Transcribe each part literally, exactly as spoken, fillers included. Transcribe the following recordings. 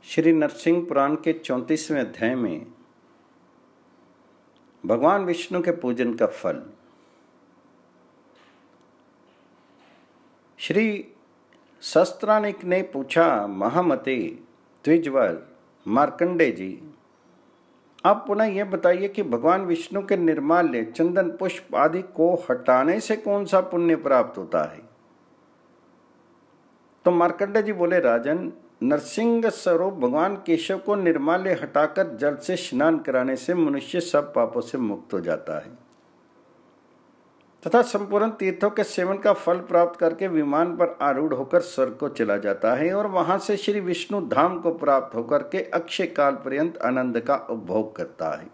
श्री नरसिंह पुराण के चौंतीसवें अध्याय में भगवान विष्णु के पूजन का फल। श्री शस्त्रानिक ने पूछा, महामते द्विजवर मार्कंडे जी, आप पुनः यह बताइए कि भगवान विष्णु के निर्माल्य चंदन पुष्प आदि को हटाने से कौन सा पुण्य प्राप्त होता है। तो मार्कंडे जी बोले, राजन, नरसिंह स्वरूप भगवान केशव को निर्माल्य हटाकर जल से स्नान कराने से मनुष्य सब पापों से मुक्त हो जाता है तथा संपूर्ण तीर्थों के सेवन का फल प्राप्त करके विमान पर आरूढ़ होकर स्वर्ग को चला जाता है और वहां से श्री विष्णु धाम को प्राप्त होकर के अक्षय काल पर्यंत आनंद का उपभोग करता है।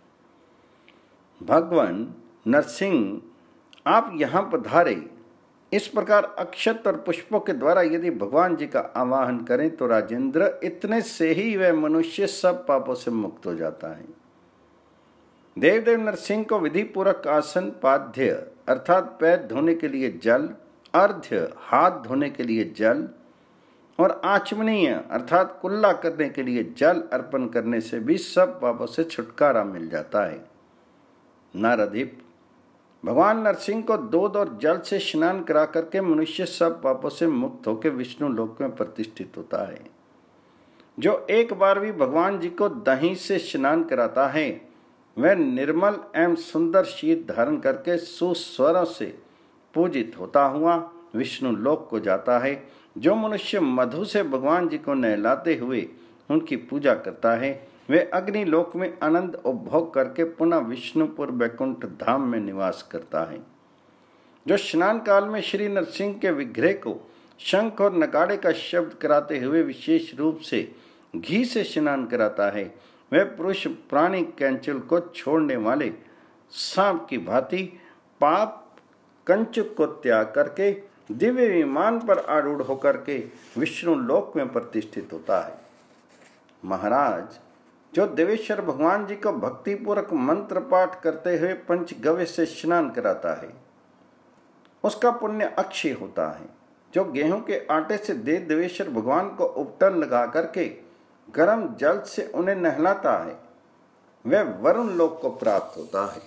भगवान नरसिंह, आप यहाँ पधारे। इस प्रकार अक्षत और पुष्पों के द्वारा यदि भगवान जी का आवाहन करें तो राजेंद्र, इतने से ही वह मनुष्य सब पापों से मुक्त हो जाता है। देवदेव नरसिंह को विधि पूर्वक आसन, पाद्य अर्थात पैर धोने के लिए जल, अर्घ्य हाथ धोने के लिए जल और आचमनीय अर्थात कुल्ला करने के लिए जल अर्पण करने से भी सब पापों से छुटकारा मिल जाता है। नारदीप, भगवान नरसिंह को दूध और जल से स्नान करा करके मनुष्य सब पापों से मुक्त होकर विष्णु लोक में प्रतिष्ठित होता है। जो एक बार भी भगवान जी को दही से स्नान कराता है वह निर्मल एवं सुंदर शीत धारण करके सुस्वरों से पूजित होता हुआ विष्णु लोक को जाता है। जो मनुष्य मधु से भगवान जी को नहलाते हुए उनकी पूजा करता है वे अग्नि लोक में आनंद उपभोग करके पुनः विष्णुपुर वैकुंठ धाम में निवास करता है। जो स्नान काल में श्री नरसिंह के विग्रह को शंख और नगाड़े का शब्द कराते हुए विशेष रूप से घी से स्नान कराता है वह पुरुष प्राणी कैंचुल को छोड़ने वाले सांप की भांति पाप कंचुक को त्याग करके दिव्य विमान पर आरूढ़ होकर के विष्णु लोक में प्रतिष्ठित होता है। महाराज, जो देवेश्वर भगवान जी को भक्ति पूर्वक मंत्र पाठ करते हुए पंचगव्य से स्नान कराता है उसका पुण्य अक्षय होता है। जो गेहूं के आटे से देव देवेश्वर भगवान को उपटन लगा करके गर्म जल से उन्हें नहलाता है वह वरुण लोक को प्राप्त होता है।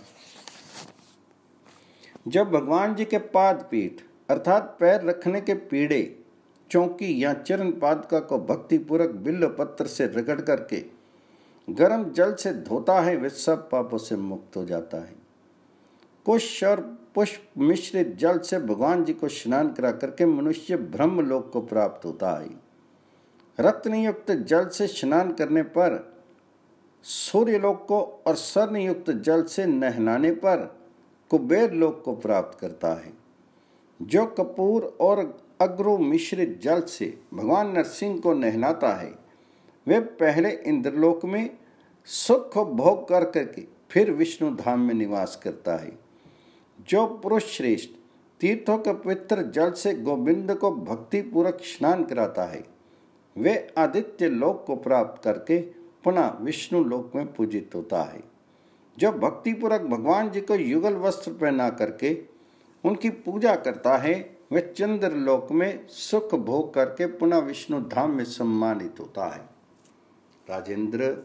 जब भगवान जी के पाद पीठ अर्थात पैर रखने के पीढ़े, चौकी या चरण पादुका को भक्ति पूर्वक बिल्व पत्र से रगड़ करके गर्म जल से धोता है वह सब पापों से मुक्त हो जाता है। कुश और पुष्प मिश्रित जल से भगवान जी को स्नान करा करके मनुष्य ब्रह्म लोक को प्राप्त होता है। रत्न युक्त जल से स्नान करने पर सूर्य लोक को और स्वर्ण युक्त जल से नहलाने पर कुबेर लोक को प्राप्त करता है। जो कपूर और अग्रु मिश्रित जल से भगवान नरसिंह को नहलाता है वे पहले इंद्रलोक में सुख भोग कर करके फिर विष्णु धाम में निवास करता है। जो पुरुष श्रेष्ठ तीर्थों के पवित्र जल से गोविंद को भक्ति पूर्वक स्नान कराता है वे आदित्य लोक को प्राप्त करके पुनः विष्णु लोक में पूजित होता है। जो भक्ति पूर्वक भगवान जी को युगल वस्त्र पहना करके उनकी पूजा करता है वह चंद्र लोक में सुख भोग करके पुनः विष्णु धाम में सम्मानित होता है। राजेंद्र,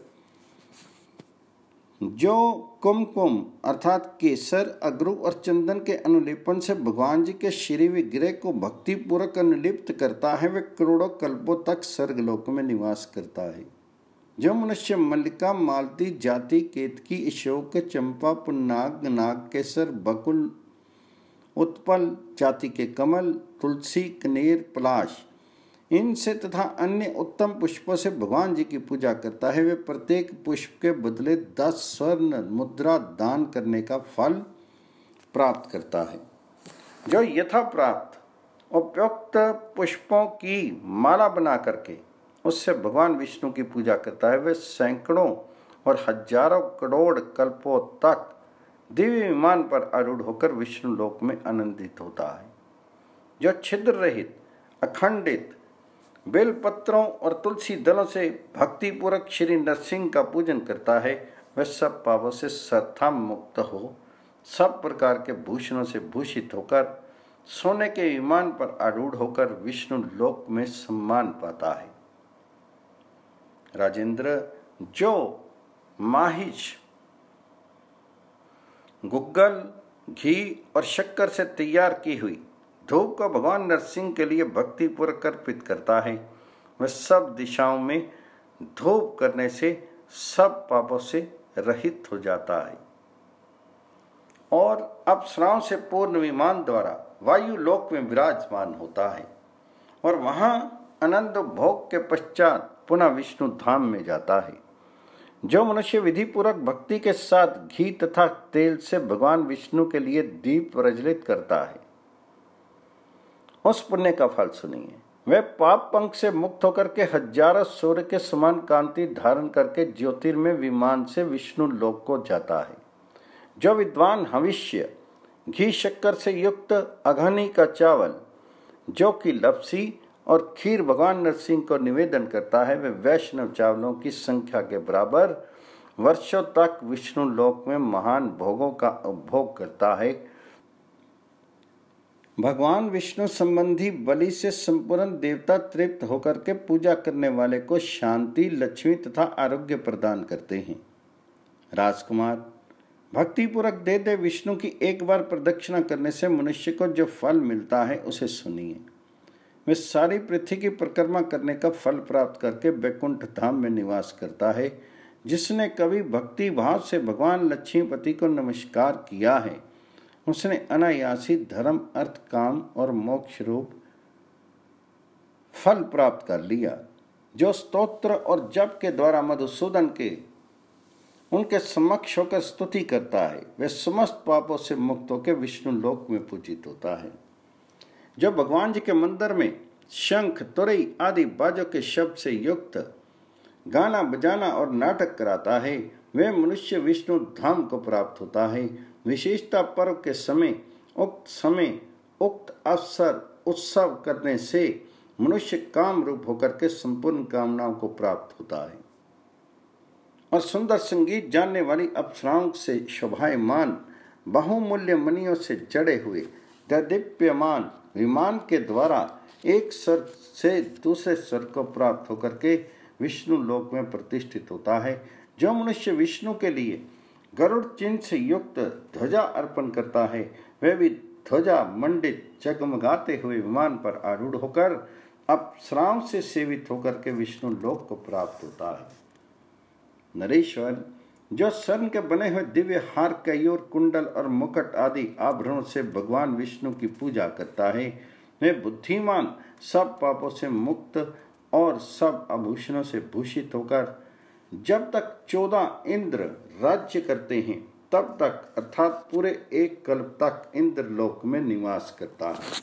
जो कुमकुम अर्थात केसर, अगरू और चंदन के अनुलेपन से भगवान जी के श्री विग्रह को भक्ति पूर्वक अनुलिप्त करता है वह करोड़ों कल्पों तक स्वर्गलोक में निवास करता है। जो मनुष्य मल्लिका, मालती, जाति, केतकी, अशोक, चंपा, पुन्नाग, नाग केसर, बकुल, उत्पल जाति के कमल, तुलसी, कनेर, पलाश इनसे तथा अन्य उत्तम पुष्पों से भगवान जी की पूजा करता है वे प्रत्येक पुष्प के बदले दस स्वर्ण मुद्रा दान करने का फल प्राप्त करता है। जो यथा प्राप्त उपयुक्त पुष्पों की माला बना करके उससे भगवान विष्णु की पूजा करता है वह सैकड़ों और हजारों करोड़ कल्पों तक दिव्य विमान पर आरूढ़ होकर विष्णु लोक में आनंदित होता है। जो छिद्र रहित अखंडित बेल पत्रों और तुलसी दलों से भक्ति पूर्वक श्री नरसिंह का पूजन करता है वह सब पापों से सर्वथा मुक्त हो सब प्रकार के भूषणों से भूषित होकर सोने के विमान पर आरूढ़ होकर विष्णु लोक में सम्मान पाता है। राजेंद्र, जो माहिज गुग्गल, घी और शक्कर से तैयार की हुई धूप को भगवान नरसिंह के लिए भक्तिपूर्वक अर्पित करता है, वह सब दिशाओं में धूप करने से सब पापों से रहित हो जाता है और अप्सराओं से पूर्ण विमान द्वारा वायु लोक में विराजमान होता है और वहां आनंद भोग के पश्चात पुनः विष्णु धाम में जाता है। जो मनुष्य विधि पूर्वक भक्ति के साथ घी तथा तेल से भगवान विष्णु के लिए दीप प्रज्वलित करता है, उस पुण्य का फल सुनिए। वह पाप पंख से मुक्त होकर के हजारों सूर्य के समान कांति धारण करके ज्योतिर्मय विमान से विष्णु लोक को जाता है। जो विद्वान हविष्य घी शक्कर से युक्त अघनी का चावल, जो कि लपसी और खीर भगवान नरसिंह को निवेदन करता है, वह वैष्णव चावलों की संख्या के बराबर वर्षों तक विष्णु लोक में महान भोगों का उपभोग करता है। भगवान विष्णु संबंधी बलि से संपूर्ण देवता तृप्त होकर के पूजा करने वाले को शांति, लक्ष्मी तथा आरोग्य प्रदान करते हैं। राजकुमार, भक्तिपूर्वक दे दे विष्णु की एक बार प्रदक्षिणा करने से मनुष्य को जो फल मिलता है उसे सुनिए। वह सारी पृथ्वी की परिक्रमा करने का फल प्राप्त करके बैकुंठ धाम में निवास करता है। जिसने कभी भक्ति भाव से भगवान लक्ष्मीपति को नमस्कार किया है, उसने अनायासी धर्म, अर्थ, काम और मोक्ष रूप फल प्राप्त कर लिया। जो स्तोत्र और जप के द्वारा मधुसूदन के उनके समक्ष होकर स्तुति करता है, वह समस्त पापों से मुक्त होकर विष्णु लोक में पूजित होता है। जो भगवान जी के मंदिर में शंख, तुरई आदि बाजों के शब्द से युक्त गाना बजाना और नाटक कराता है, वह मनुष्य विष्णु धाम को प्राप्त होता है। विशेषता पर्व के समय उक्त समय उक्त अवसर उत्सव करने से मनुष्य काम रूप होकर के संपूर्ण कामनाओं को प्राप्त होता है और सुंदर संगीत जानने वाली अप्सराओं से शोभायमान बहुमूल्य मणियों से जड़े हुए दीप्यमान विमान के द्वारा एक स्वर्ग से दूसरे स्वर्ग को प्राप्त होकर के विष्णु लोक में प्रतिष्ठित होता है। जो मनुष्य विष्णु के लिए गरुड़ चिन्ह से युक्त ध्वजा अर्पण करता है, वह भी ध्वजा मंडित जगमगाते हुए विमान पर आरूढ़ होकर अप्सराओं से सेवित होकर के विष्णु लोक को प्राप्त होता है। नरेश्वर, जो स्वर्ण के बने हुए दिव्य हार, कयूर, कुंडल और मुकुट आदि आभरणों से भगवान विष्णु की पूजा करता है, वह बुद्धिमान सब पापों से मुक्त और सब आभूषणों से भूषित होकर जब तक चौदह इंद्र राज्य करते हैं तब तक अर्थात पूरे एक कल्प तक इंद्र लोक में निवास करता है।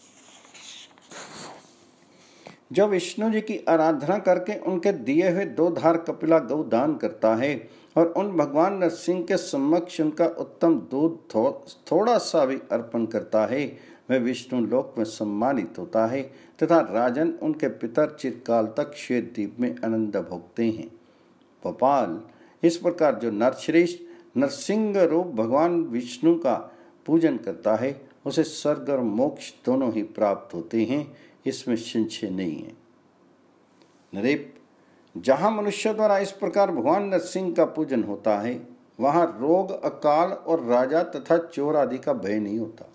जो विष्णु जी की आराधना करके उनके दिए हुए दो धार कपिला गौ दान करता है और उन भगवान नरसिंह के समक्ष उनका उत्तम दूध थो, थोड़ा सा भी अर्पण करता है, वह विष्णु लोक में सम्मानित होता है तथा राजन उनके पितर चिरकाल तक श्वेत द्वीप में आनंद भोगते हैं। गोपाल, इस प्रकार जो नरश्रेष्ठ नरसिंह रूप भगवान विष्णु का पूजन करता है, उसे स्वर्ग और मोक्ष दोनों ही प्राप्त होते हैं, इसमें संशय नहीं है। नरेप, जहाँ मनुष्य द्वारा इस प्रकार भगवान नरसिंह का पूजन होता है, वहाँ रोग, अकाल और राजा तथा चोर आदि का भय नहीं होता।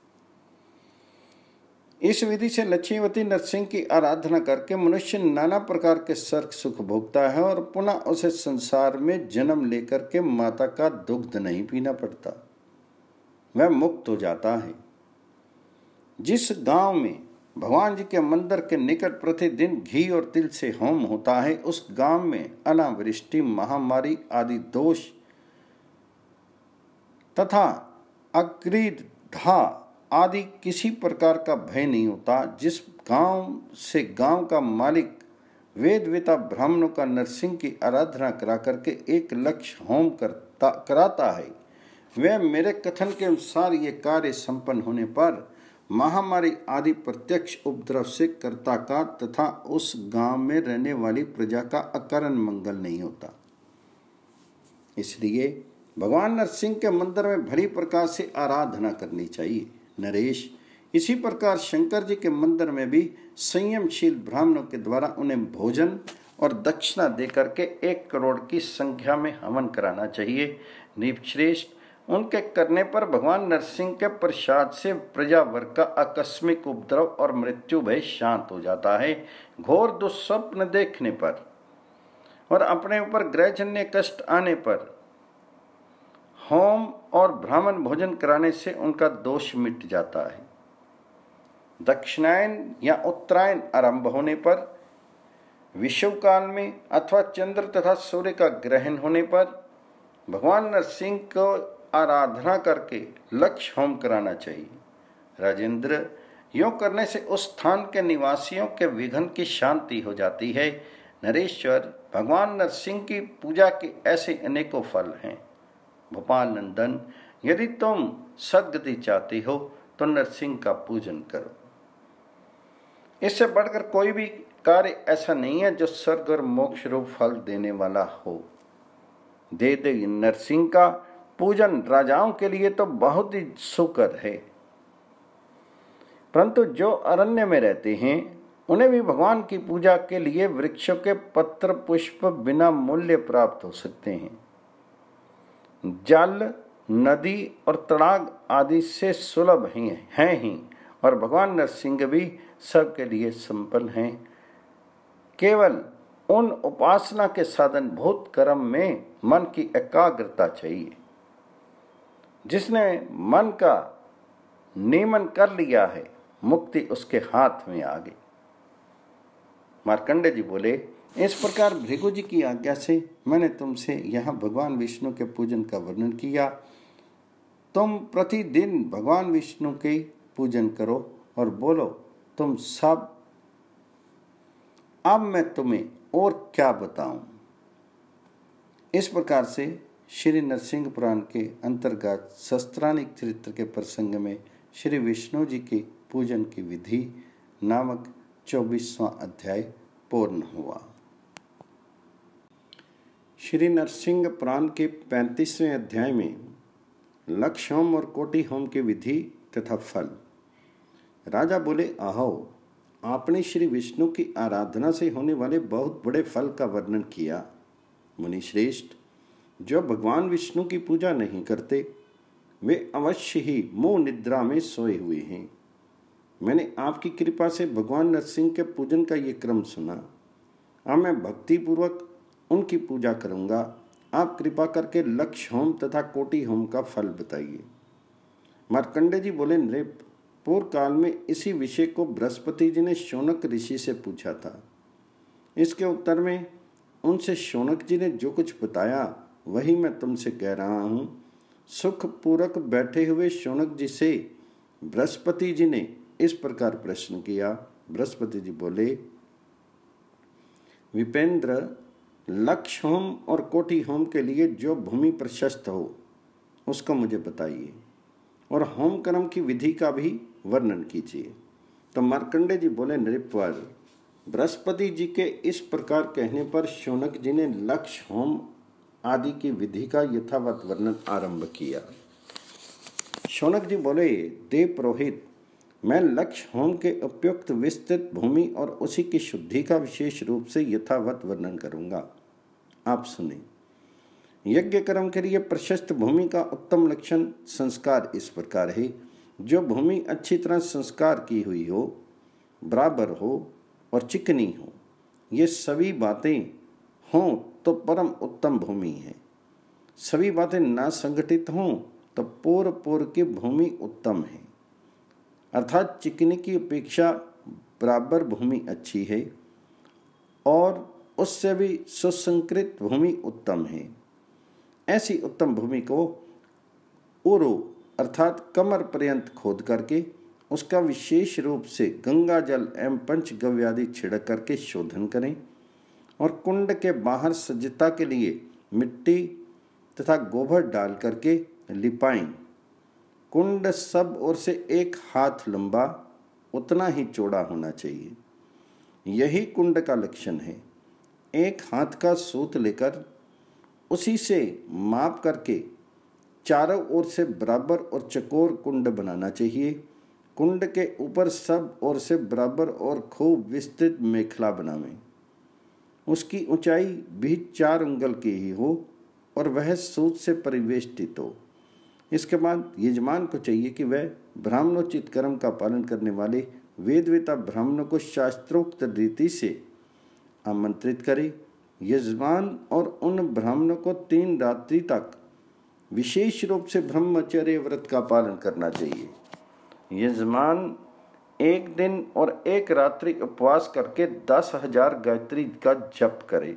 इस विधि से लक्ष्मीवती नरसिंह की आराधना करके मनुष्य नाना प्रकार के सर्ग सुख भोगता है और पुनः उसे संसार में जन्म लेकर के माता का दुग्ध नहीं पीना पड़ता, वह मुक्त हो जाता है। जिस गांव में भगवान जी के मंदिर के निकट प्रतिदिन घी और तिल से होम होता है, उस गांव में अनावृष्टि, महामारी आदि दोष तथा अग्रिधा आदि किसी प्रकार का भय नहीं होता। जिस गांव से गांव का मालिक वेदवेता ब्राह्मणों का नरसिंह की आराधना करा करके एक लक्ष्य होम करता कराता है, वह मेरे कथन के अनुसार ये कार्य संपन्न होने पर महामारी आदि प्रत्यक्ष उपद्रव से कर्ता का तथा उस गांव में रहने वाली प्रजा का अकारण मंगल नहीं होता। इसलिए भगवान नरसिंह के मंदिर में भली प्रकार से आराधना करनी चाहिए। नरेश, इसी प्रकार शंकर जी के मंदिर में भी संयमशील ब्राह्मणों के द्वारा उन्हें भोजन और दक्षिणा देकर के एक करोड़ की संख्या में हवन कराना चाहिए। नृपश्रेष्ठ, उनके करने पर भगवान नरसिंह के प्रसाद से प्रजावर्ग का आकस्मिक उपद्रव और मृत्यु भय शांत हो जाता है। घोर दुस्वप्न देखने पर और अपने ऊपर ग्रहजन्य कष्ट आने पर होम और ब्राह्मण भोजन कराने से उनका दोष मिट जाता है। दक्षिणायन या उत्तरायण आरंभ होने पर, विषुव काल में अथवा चंद्र तथा सूर्य का ग्रहण होने पर भगवान नरसिंह को आराधना करके लक्ष्य होम कराना चाहिए। राजेंद्र, यों करने से उस स्थान के निवासियों के विघ्न की शांति हो जाती है। नरेश्वर, भगवान नरसिंह की पूजा के ऐसे अनेकों फल हैं। भोपाल नंदन, यदि तुम सद्गति चाहती हो तो नरसिंह का पूजन करो। इससे बढ़कर कोई भी कार्य ऐसा नहीं है जो स्वर्ग और मोक्ष रूप फल देने वाला हो। दे दे नरसिंह का पूजन राजाओं के लिए तो बहुत ही सुकर है, परंतु जो अरण्य में रहते हैं उन्हें भी भगवान की पूजा के लिए वृक्षों के पत्र पुष्प बिना मूल्य प्राप्त हो सकते हैं। जल, नदी और तड़ाग आदि से सुलभ ही हैं ही, और भगवान नरसिंह भी सबके लिए संपन्न हैं। केवल उन उपासना के साधन भूत कर्म में मन की एकाग्रता चाहिए। जिसने मन का नियमन कर लिया है, मुक्ति उसके हाथ में आ गई। मार्कंडेय जी बोले, इस प्रकार भृगु जी की आज्ञा से मैंने तुमसे यहाँ भगवान विष्णु के पूजन का वर्णन किया। तुम प्रतिदिन भगवान विष्णु के पूजन करो और बोलो, तुम सब, अब मैं तुम्हें और क्या बताऊं। इस प्रकार से श्री नरसिंह पुराण के अंतर्गत शस्त्रानिक चरित्र के प्रसंग में श्री विष्णु जी के पूजन की विधि नामक चौबीसवां अध्याय पूर्ण हुआ। श्री नरसिंह पुराण के पैंतीसवें अध्याय में लक्ष्य होम और कोटि होम की विधि तथा फल। राजा बोले, आहो, आपने श्री विष्णु की आराधना से होने वाले बहुत बड़े फल का वर्णन किया। मुनि श्रेष्ठ, जो भगवान विष्णु की पूजा नहीं करते वे अवश्य ही मोह निद्रा में सोए हुए हैं। मैंने आपकी कृपा से भगवान नरसिंह के पूजन का ये क्रम सुना। अब मैं भक्ति पूर्वक उनकी पूजा करूंगा। आप कृपा करके लक्ष्य होम तथा कोटि होम का फल बताइए। मार्कंडेय जी बोले, नृप, पूर्व काल में इसी विषय को बृहस्पति जी ने शौनक ऋषि से पूछा था। इसके उत्तर में उनसे शौनक जी ने जो कुछ बताया वही मैं तुमसे कह रहा हूं। सुख पूर्वक बैठे हुए शौनक जी से बृहस्पति जी ने इस प्रकार प्रश्न किया। बृहस्पति जी बोले, विपेंद्र, लक्ष्य होम और कोटि होम के लिए जो भूमि प्रशस्त हो उसको मुझे बताइए और होम कर्म की विधि का भी वर्णन कीजिए। तो मार्कंडेय जी बोले, नृपवर, बृहस्पति जी के इस प्रकार कहने पर शौनक जी ने लक्ष्य होम आदि की विधि का यथावत वर्णन आरंभ किया। शौनक जी बोले, देव पुरोहित, मैं लक्ष्य होम के उपयुक्त विस्तृत भूमि और उसी की शुद्धि का विशेष रूप से यथावत वर्णन करूंगा। आप सुने। यज्ञ कर्म के लिए प्रशस्त भूमि का उत्तम लक्षण संस्कार इस प्रकार है। जो भूमि अच्छी तरह संस्कार की हुई हो, बराबर हो और चिकनी हो, ये सभी बातें हों तो परम उत्तम भूमि है। सभी बातें ना संगठित हों तो पूर्व पूर्व की भूमि उत्तम है। अर्थात चिकनी की अपेक्षा बराबर भूमि अच्छी है और उससे भी सुसंकृत भूमि उत्तम है। ऐसी उत्तम भूमि को उरु अर्थात कमर पर्यंत खोद करके उसका विशेष रूप से गंगा जल एवं पंचगव्य आदि छिड़क करके शोधन करें और कुंड के बाहर सज्जता के लिए मिट्टी तथा गोबर डाल करके लिपाएं। कुंड सब ओर से एक हाथ लंबा, उतना ही चौड़ा होना चाहिए। यही कुंड का लक्षण है। एक हाथ का सूत लेकर उसी से माप करके चारों ओर से बराबर और चकोर कुंड बनाना चाहिए। कुंड के ऊपर सब ओर से बराबर और खूब विस्तृत मेखला बनावें। उसकी ऊंचाई भी चार उंगल की ही हो और वह सूत से परिवेष्टित हो। इसके बाद यजमान को चाहिए कि वह ब्राह्मणोचित कर्म का पालन करने वाले वेदवेता ब्राह्मणों को शास्त्रोक्त रीति से आमंत्रित करे। यजमान और उन ब्राह्मणों को तीन रात्रि तक विशेष रूप से ब्रह्मचर्य व्रत का पालन करना चाहिए। यजमान एक दिन और एक रात्रि उपवास करके दस हजार गायत्री का जप करे।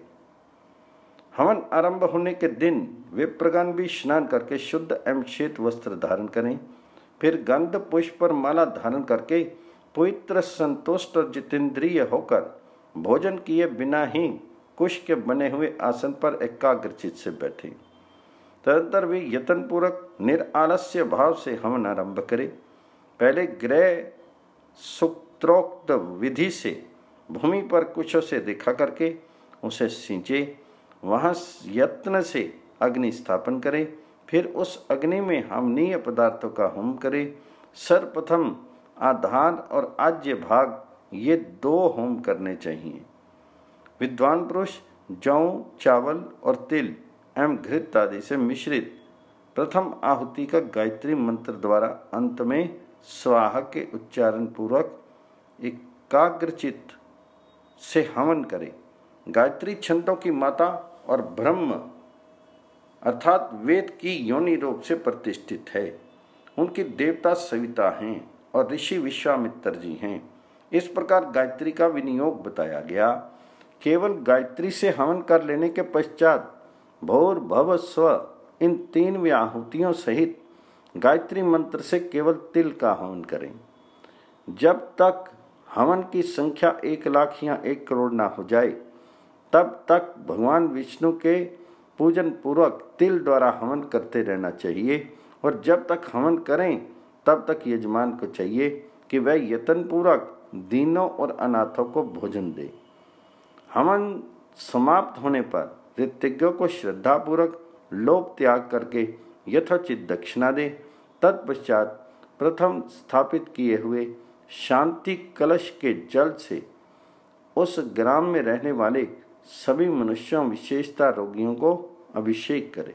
हवन आरंभ होने के दिन विप्रगण भी स्नान करके शुद्ध एवं श्वेत वस्त्र धारण करें। फिर गंध पुष्प और माला धारण करके पवित्र, संतुष्ट और जितेंद्रिय होकर भोजन किए बिना ही कुश के बने हुए आसन पर एकाग्रचित से बैठे। तदंतर भी यत्नपूर्वक निरालस्य भाव से हवन आरंभ करे। पहले ग्रह सूत्रोक्त विधि से भूमि पर कुशों से देखा करके उसे सींचे, वहाँ यत्न से अग्नि स्थापन करे। फिर उस अग्नि में हवनीय पदार्थों का होम करे। सर्वप्रथम आधार और आज्य भाग ये दो होम करने चाहिए। विद्वान पुरुष जौ, चावल और तिल एवं घृत आदि से मिश्रित प्रथम आहुति का गायत्री मंत्र द्वारा अंत में स्वाहा के उच्चारण पूर्वक एकाग्रचित से हवन करे। गायत्री छंदों की माता और ब्रह्म अर्थात वेद की योनि रूप से प्रतिष्ठित है। उनकी देवता सविता हैं और ऋषि विश्वामित्र जी हैं। इस प्रकार गायत्री का विनियोग बताया गया। केवल गायत्री से हवन कर लेने के पश्चात भोर भव स्व इन तीन व्याहुतियों सहित गायत्री मंत्र से केवल तिल का हवन करें। जब तक हवन की संख्या एक लाख या एक करोड़ ना हो जाए तब तक भगवान विष्णु के पूजन पूर्वक तिल द्वारा हवन करते रहना चाहिए। और जब तक हवन करें तब तक यजमान को चाहिए कि वह यत्नपूर्वक दीनों और अनाथों को भोजन दे। हवन समाप्त होने पर ऋतिज्ञों को श्रद्धापूर्वक लोभ त्याग करके यथोचित दक्षिणा दे। तत्पश्चात प्रथम स्थापित किए हुए शांति कलश के जल से उस ग्राम में रहने वाले सभी मनुष्यों विशेषता रोगियों को अभिषेक करें।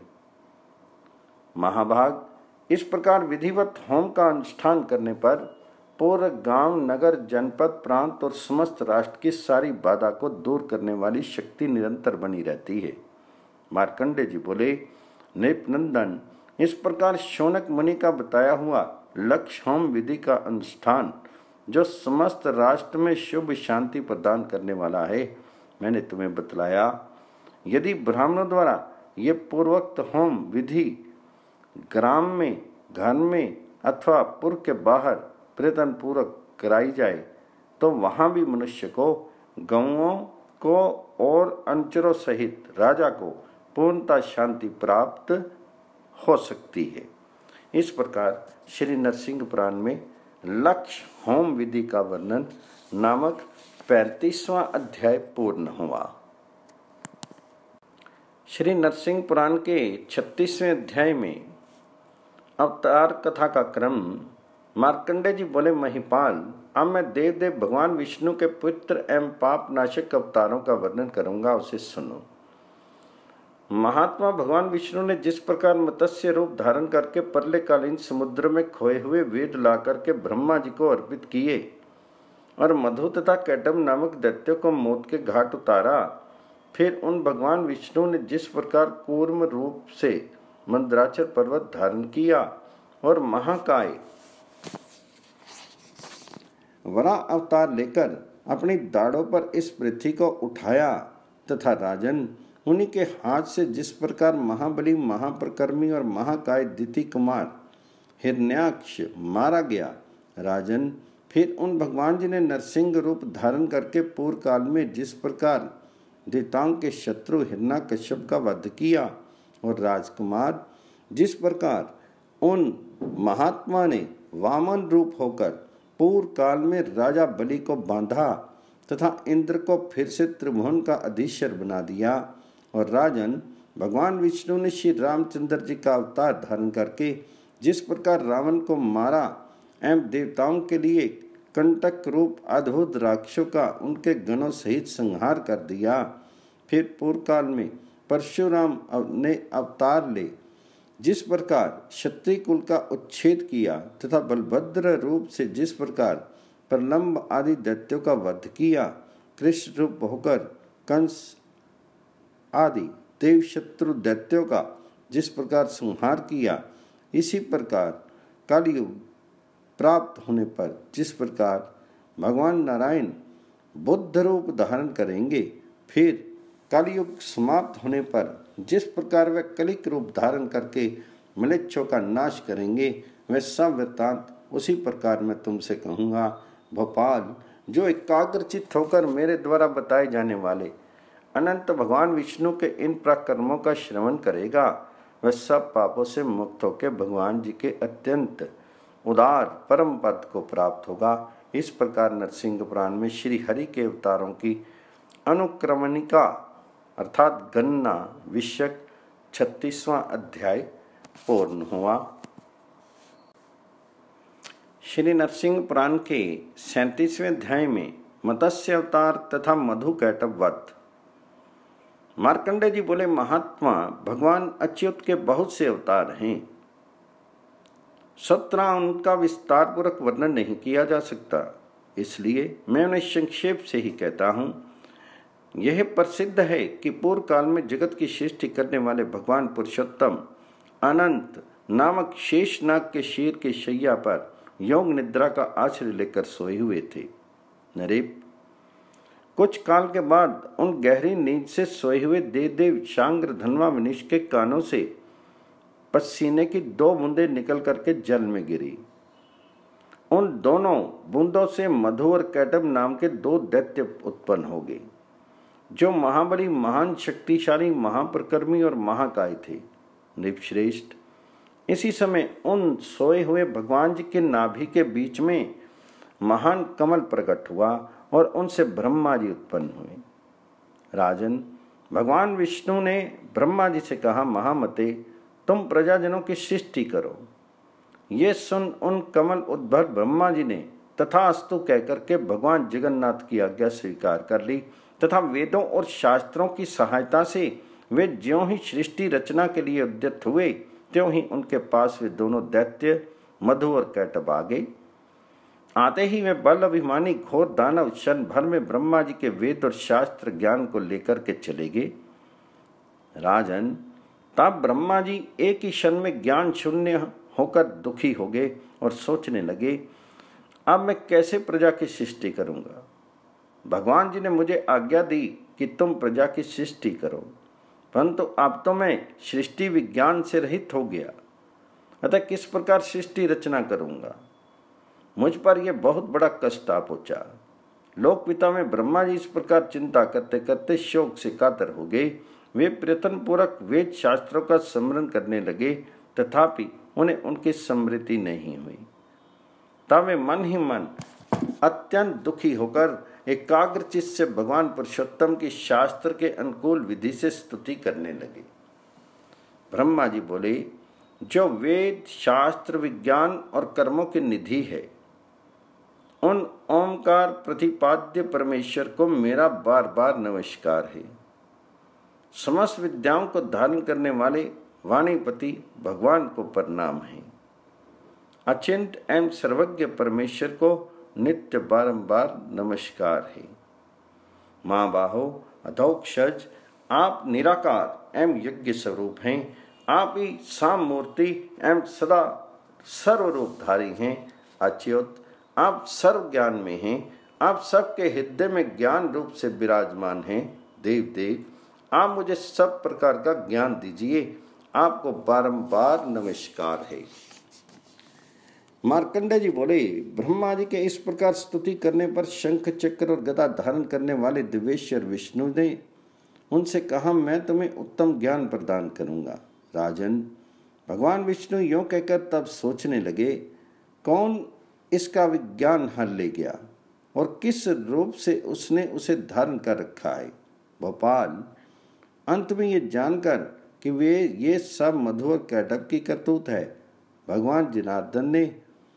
महाभाग, इस प्रकार विधिवत होम का अनुष्ठान करने पर पूरे गांव, नगर, जनपद, प्रांत और समस्त राष्ट्र की सारी बाधा को दूर करने वाली शक्ति निरंतर बनी रहती है। मार्कंडेय जी बोले, नृपनंदन, इस प्रकार शौनक मुनि का बताया हुआ लक्ष्य होम विधि का अनुष्ठान जो समस्त राष्ट्र में शुभ शांति प्रदान करने वाला है, मैंने तुम्हें बतलाया। यदि ब्राह्मणों द्वारा ये पूर्वोक्त होम विधि ग्राम में, घर में अथवा पुर के बाहर प्रयत्न पूर्वक कराई जाए तो वहाँ भी मनुष्य को, गौओं को और अंचरों सहित राजा को पूर्णतः शांति प्राप्त हो सकती है। इस प्रकार श्री नरसिंह पुराण में लक्ष्य होम विधि का वर्णन नामक पैंतीसवां अध्याय पूर्ण हुआ। श्री नरसिंह पुराण के छत्तीसवें अध्याय में अवतार कथा का क्रम। मार्कंडेय जी बोले, महिपाल, अब मैं देव देव भगवान विष्णु के पुत्र एवं पाप नाशक अवतारों का वर्णन करूंगा, उसे सुनो। महात्मा भगवान विष्णु ने जिस प्रकार मत्स्य रूप धारण करके परलेकालीन समुद्र में खोए हुए वेद ला करके ब्रह्मा जी को अर्पित किए और मधु तथा कैटम नामक दैत्यों को मौत के घाट उतारा, फिर उन भगवान विष्णु ने जिस प्रकार कूर्म रूप से मंदराचल पर्वत धारण किया और महाकाय वराह अवतार लेकर अपनी दाढ़ों पर इस पृथ्वी को उठाया तथा राजन, उन्हीं के हाथ से जिस प्रकार महाबली, महाप्रकर्मी और महाकाय दिति कुमार हिरण्याक्ष मारा गया, राजन, फिर उन भगवान जी ने नरसिंह रूप धारण करके पूर्व काल में जिस प्रकार दैत्यों के शत्रु हिरण्याकश्यप का वध किया, और राजकुमार, जिस प्रकार उन महात्मा ने वामन रूप होकर पूर्व काल में राजा बलि को बांधा तथा इंद्र को फिर से त्रिभुवन का अधीश्वर बना दिया, और राजन, भगवान विष्णु ने श्री रामचंद्र जी का अवतार धारण करके जिस प्रकार रावण को मारा एवं देवताओं के लिए कंटक रूप अद्भुत राक्षसों का उनके गणों सहित संहार कर दिया, फिर पूर्व काल में परशुराम ने अवतार ले जिस प्रकार क्षत्रिय कुल का उच्छेद किया तथा बलभद्र रूप से जिस प्रकार प्रलंब आदि दैत्यों का वध किया, कृष्ण रूप होकर कंस आदि देव शत्रु दैत्यों का जिस प्रकार संहार किया, इसी प्रकार कलयुग प्राप्त होने पर जिस प्रकार भगवान नारायण बुद्ध रूप धारण करेंगे, फिर कलयुग समाप्त होने पर जिस प्रकार वे कलिक रूप धारण करके म्लेच्छों का नाश करेंगे, वह सब वृत्तांत उसी प्रकार मैं तुमसे कहूँगा। भोपाल, जो एकाग्रचित होकर मेरे द्वारा बताए जाने वाले अनंत भगवान विष्णु के इन पराक्रमों का श्रवण करेगा, वह सब पापों से मुक्त होकर भगवान जी के अत्यंत उदार परम पद को प्राप्त होगा। इस प्रकार नरसिंह पुराण में श्री हरि के अवतारों की अनुक्रमणिका अर्थात गणना विषयक छत्तीसवां अध्याय पूर्ण हुआ। श्री नरसिंह पुराण के सैंतीसवें अध्याय में मत्स्य अवतार तथा मधु कैटभ वध। मार्कंडेय जी बोले, महात्मा, भगवान अच्युत के बहुत से अवतार हैं, सत्रह उनका विस्तार पूर्वक वर्णन नहीं किया जा सकता, इसलिए मैं उन्हें संक्षेप से ही कहता हूँ। यह प्रसिद्ध है कि पूर्व काल में जगत की सृष्टि करने वाले भगवान पुरुषोत्तम अनंत नामक शेषनाग के शीर के शैया पर योग निद्रा का आश्रय लेकर सोए हुए थे। नरेप, कुछ काल के बाद उन गहरी नींद से सोए हुए देवदेव शांग्र धनवा मनीष के कानों से पसीने की दो बूंदें निकल करके जल में गिरी। उन दोनों बूंदों से मधु और कैटभ नाम के दो दैत्य उत्पन्न हो गए, जो महाबली, महान शक्तिशाली, महाप्रकर्मी और महाकाय थे। नृपश्रेष्ठ, इसी समय उन सोए हुए भगवान जी के नाभि के बीच में महान कमल प्रकट हुआ और उनसे ब्रह्मा जी उत्पन्न हुए। राजन, भगवान विष्णु ने ब्रह्मा जी से कहा, महामते, तुम प्रजाजनों की सृष्टि करो। ये सुन उन कमल उद्भव ब्रह्मा जी ने तथास्तु कहकर के भगवान जगन्नाथ की आज्ञा स्वीकार कर ली तथा वेदों और शास्त्रों की सहायता से वे ज्यों ही सृष्टि रचना के लिए उद्यत हुए, त्यों ही उनके पास वे दोनों दैत्य मधु और कैटभ आ गए। आते ही वे बल अभिमानी घोर दानव क्षण भर में ब्रह्मा जी के वेद और शास्त्र ज्ञान को लेकर के चले गए। राजन, तब ब्रह्मा जी एक ही क्षण में ज्ञान शून्य होकर दुखी हो गए और सोचने लगे, अब मैं कैसे प्रजा की सृष्टि करूंगा। भगवान जी ने मुझे आज्ञा दी कि तुम प्रजा की सृष्टि करो, परंतु अब तो मैं सृष्टि विज्ञान से रहित हो गया, अतः किस प्रकार सृष्टि रचना करूंगा। मुझ पर यह बहुत बड़ा कष्ट आ पहुंचा। लोक पिता में ब्रह्मा जी इस प्रकार चिंता करते करते शोक से कातर हो गए। वे प्रयत्न पूर्वक वेद शास्त्रों का स्मरण करने लगे, तथापि उन्हें उनकी स्मृति नहीं हुई। तब वे मन ही मन अत्यंत दुखी होकर एकाग्रचित से भगवान पुरुषोत्तम की शास्त्र के अनुकूल विधि से स्तुति करने लगे। ब्रह्मा जी बोले, जो वेद शास्त्र विज्ञान और कर्मों की निधि है, उन ओमकार प्रतिपाद्य परमेश्वर को मेरा बार बार नमस्कार है। समस्त विद्याओं को धारण करने वाले वाणीपति भगवान को प्रणाम है। अचिंत एवं सर्वज्ञ परमेश्वर को नित्य बारंबार नमस्कार है। माँ बाहो अधोक्षज, आप निराकार एवं यज्ञ स्वरूप हैं। आप ही साम मूर्ति एवं सदा सर्वरूपधारी हैं। अच्युत, आप सर्व ज्ञान में हैं। आप सबके हृदय में ज्ञान रूप से विराजमान हैं। देव देव, आप मुझे सब प्रकार का ज्ञान दीजिए। आपको बारंबार नमस्कार है। मार्कंडेय जी बोले, ब्रह्मा जी के इस प्रकार स्तुति करने पर शंख चक्र और गदा धारण करने वाले दिव्येश्वर विष्णु ने उनसे कहा, मैं तुम्हें उत्तम ज्ञान प्रदान करूंगा। राजन, भगवान विष्णु यों कहकर तब सोचने लगे, कौन इसका विज्ञान हर ले गया और किस रूप से उसने उसे धारण कर रखा है। भोपाल, अंत में ये जानकर कि वे ये सब मधु और कैटभ की करतूत है, भगवान जनार्दन ने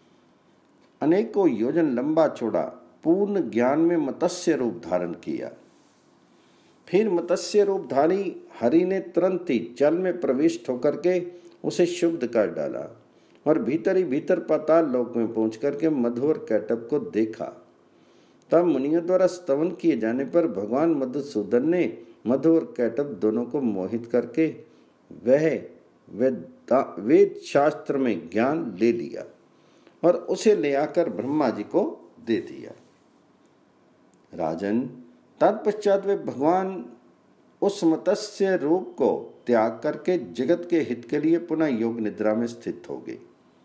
अनेकों योजन लंबा चौड़ा पूर्ण ज्ञान में मत्स्य रूप धारण किया फिर मत्स्य रूपधारी हरि ने तुरंत ही जल में प्रविष्ट होकर के उसे शुद्ध कर डाला और भीतर ही भीतर पाताल लोक में पहुंच करके मधु और कैटभ को देखा। तब मुनियों द्वारा स्तवन किए जाने पर भगवान मधुसूदन ने मधु और कैटभ दोनों को मोहित करके वह वेद शास्त्र में ज्ञान ले लिया और उसे ले आकर ब्रह्मा जी को दे दिया। राजन, तत्पश्चात वे भगवान उस मत्स्य रूप को त्याग करके जगत के हित के लिए पुनः योग निद्रा में स्थित हो गए।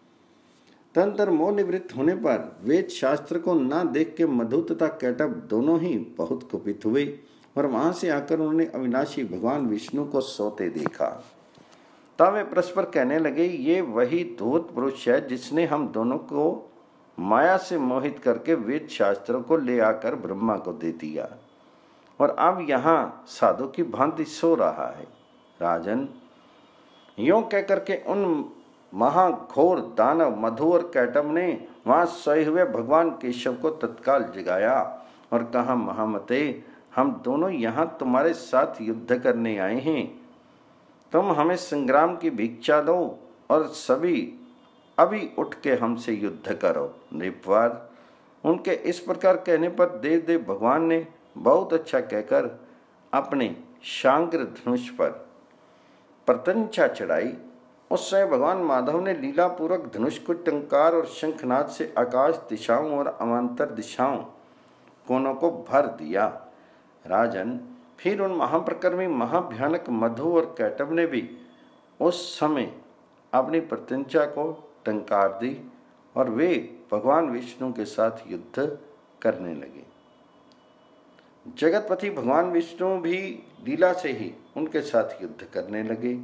तदंतर मोह निवृत्त होने पर वेद शास्त्र को न देख के मधु तथा कैटभ दोनों ही बहुत कुपित हुए और वहां से आकर उन्होंने अविनाशी भगवान विष्णु को सोते देखा। तब वे परस्पर कहने लगे, ये वही धूत पुरुष है जिसने हम दोनों को माया से मोहित करके वेद शास्त्रों को ले आकर ब्रह्मा को दे दिया और अब यहाँ साधु की भांति सो रहा है। राजन, यों कह करके उन महाघोर दानव मधु और कैटभ ने वहां सोए हुए भगवान केशव को तत्काल जगाया और कहा, महामते, हम दोनों यहाँ तुम्हारे साथ युद्ध करने आए हैं। तुम हमें संग्राम की भिक्षा दो और सभी अभी उठ के हमसे युद्ध करो। नृपवार, उनके इस प्रकार कहने पर देव देव भगवान ने बहुत अच्छा कहकर अपने शांग्र धनुष पर प्रत्यंचा चढ़ाई। उस समय भगवान माधव ने लीला पूर्वक धनुष को टंकार और शंखनाद से आकाश दिशाओं और अवान्तर दिशाओं कोनों को भर दिया। राजन, फिर उन महाप्रकर्मी महाभयानक मधु और कैटभ ने भी उस समय अपनी प्रत्यंचा को टंकार दी और वे भगवान विष्णु के साथ युद्ध करने लगे। जगतपति भगवान विष्णु भी लीला से ही उनके साथ युद्ध करने लगे।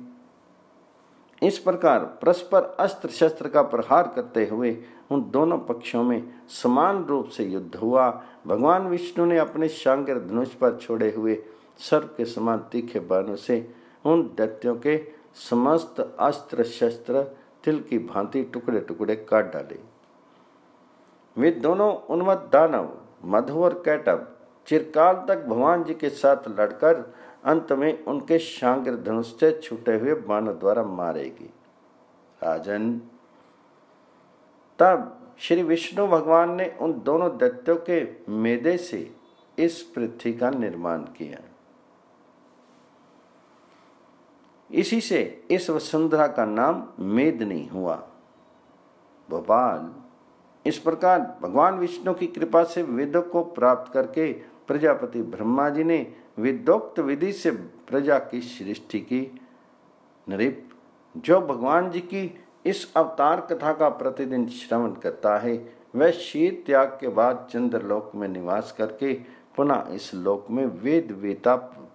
इस प्रकार परस्पर अस्त्र शस्त्र का प्रहार करते हुए उन दोनों पक्षों में समान रूप से युद्ध हुआ। भगवान विष्णु ने अपने शांग्र धनुष पर छोड़े हुए सर्प के समान तीखे बाणों से उन दैत्यों के समस्त अस्त्र शस्त्र तिल की भांति टुकड़े टुकड़े काट डाले। वे दोनों उन्मत्त दानव मधु और कैटभ चिरकाल तक भगवान जी के साथ लड़कर अंत में उनके शांग्र धनुष से छूटे हुए बाणों द्वारा मारेगी। राजन, तब श्री विष्णु भगवान ने उन दोनों दैत्यों के मेदे से इस पृथ्वी का निर्माण किया। इसी से इस वसुंधरा का नाम मेदनी हुआ। भोपाल, इस प्रकार भगवान विष्णु की कृपा से वेदों को प्राप्त करके प्रजापति ब्रह्मा जी ने विदोक्त विधि से प्रजा की सृष्टि की। नृप, जो भगवान जी की इस अवतार कथा का प्रतिदिन श्रवण करता है वह शीत त्याग के बाद चंद्रलोक में निवास करके पुनः इस लोक में वेद वेता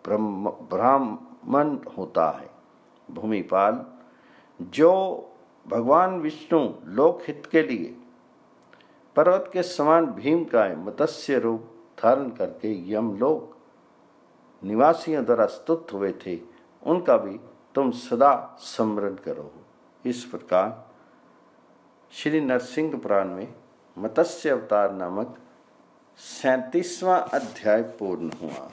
ब्राह्मण होता है। भूमिपाल, जो भगवान विष्णु लोकहित के लिए पर्वत के समान भीमकाय मत्स्य रूप धारण करके यमलोक निवासियों द्वारा स्तुत हुए थे, उनका भी तुम सदा स्मरण करो। इस प्रकार श्री नरसिंह पुराण में मत्स्य अवतार नामक सैंतीसवां अध्याय पूर्ण हुआ।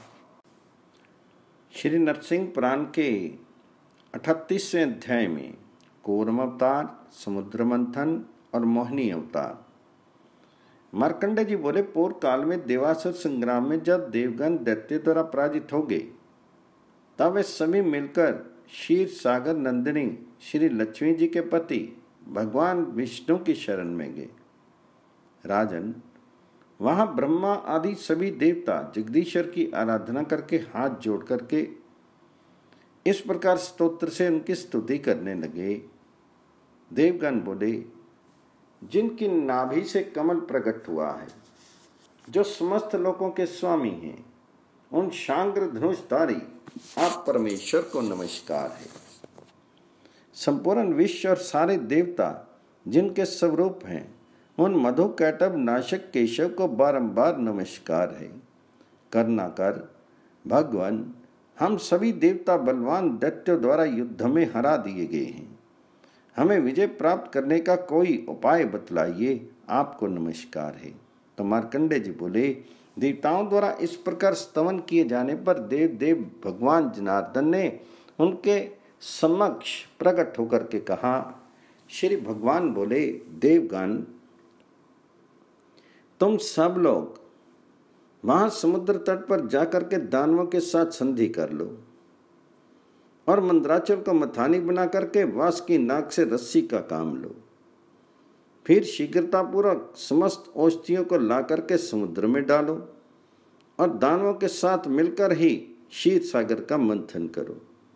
श्री नरसिंह पुराण के अठतीसवें अध्याय में कूर्म अवतार, समुद्र मंथन और मोहिनी अवतार। मार्कंडे जी बोले, पूर्व काल में देवासुर संग्राम में जब देवगण दैत्य द्वारा पराजित हो गए तब वे सभी मिलकर क्षीर सागर नंदिनी श्री लक्ष्मी जी के पति भगवान विष्णु की शरण में गए। राजन, वहां ब्रह्मा आदि सभी देवता जगदीश्वर की आराधना करके हाथ जोड़ करके इस प्रकार स्तोत्र से उनकी स्तुति करने लगे। देवगण बोले, जिनकी नाभि से कमल प्रकट हुआ है, जो समस्त लोकों के स्वामी हैं, उन शांग्र धनुषधारी आप परमेश्वर को नमस्कार है। संपूर्ण विश्व और सारे देवता जिनके स्वरूप हैं, उन मधु कैटभ नाशक केशव को बारंबार नमस्कार है। करुणाकर भगवान, हम सभी देवता बलवान दैत्यों द्वारा युद्ध में हरा दिए गए हैं। हमें विजय प्राप्त करने का कोई उपाय बतलाइए, आपको नमस्कार है। तो मार्कंडे जी बोले, देवताओं द्वारा इस प्रकार स्तवन किए जाने पर देव देव भगवान जनार्दन ने उनके समक्ष प्रकट होकर के कहा। श्री भगवान बोले, देवगण, तुम सब लोग वहां समुद्र तट पर जाकर के दानवों के साथ संधि कर लो और मंदराचल को मथानी बना करके वास की नाक से रस्सी का काम लो। फिर शीघ्रतापूर्वक समस्त औषधियों को ला करके समुद्र में डालो और दानवों के साथ मिलकर ही क्षीर सागर का मंथन करो।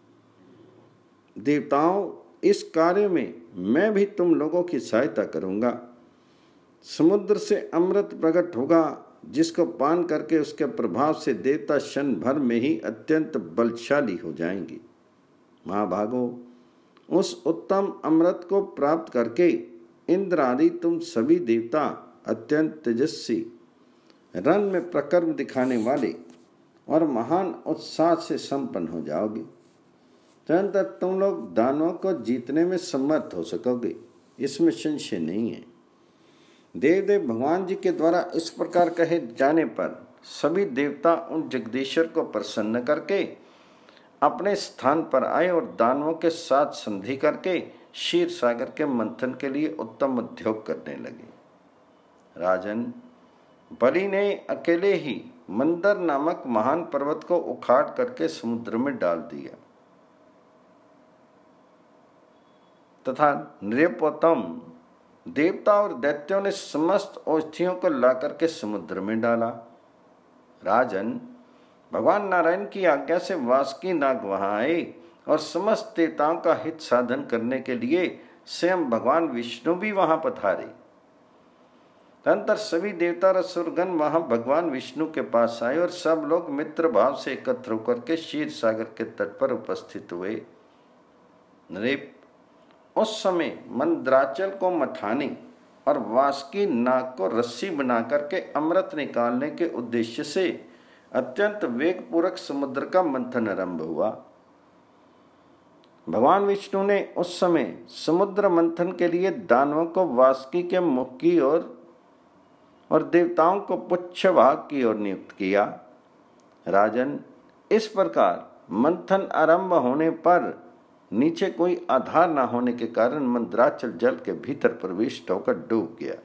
देवताओं, इस कार्य में मैं भी तुम लोगों की सहायता करूंगा। समुद्र से अमृत प्रकट होगा, जिसको पान करके उसके प्रभाव से देवता क्षण भर में ही अत्यंत बलशाली हो जाएंगे। महाभागो, उस उत्तम अमृत को प्राप्त करके इंद्र आदि तुम सभी देवता अत्यंत तेजस्वी, रण में प्रकर्म दिखाने वाले और महान उत्साह से संपन्न हो जाओगे। तदनंतर तुम लोग दानवों को जीतने में समर्थ हो सकोगे, इसमें संशय नहीं है। देव देव भगवान जी के द्वारा इस प्रकार कहे जाने पर सभी देवता उन जगदीश्वर को प्रसन्न करके अपने स्थान पर आए और दानवों के साथ संधि करके क्षीर सागर के मंथन के लिए उत्तम उद्योग करने लगे। राजन, बलि ने अकेले ही मंदर नामक महान पर्वत को उखाड़ करके समुद्र में डाल दिया तथा नृपोत्तम देवता और दैत्यों ने समस्त औषधियों को ला करके समुद्र में डाला। राजन, भगवान नारायण की आज्ञा से वासुकी नाग वहां आए और समस्त देवताओं का हित साधन करने के लिए स्वयं भगवान विष्णु भी वहां पधारे। तदनंतर सभी देवता और असुरगण वहां भगवान विष्णु के पास आए और सब लोग मित्र भाव से एकत्र होकर के क्षीर सागर के तट पर उपस्थित हुए। नृप, उस समय मंदराचल को मथानी और वासुकी नाग को रस्सी बना करके अमृत निकालने के उद्देश्य से अत्यंत वेगपूर्वक समुद्र का मंथन आरंभ हुआ। भगवान विष्णु ने उस समय समुद्र मंथन के लिए दानवों को वासुकी के मुख की ओर और देवताओं को पुच्छ भाग की ओर नियुक्त किया। राजन, इस प्रकार मंथन आरंभ होने पर नीचे कोई आधार न होने के कारण मंदराचल जल के भीतर प्रविष्ट होकर डूब गया।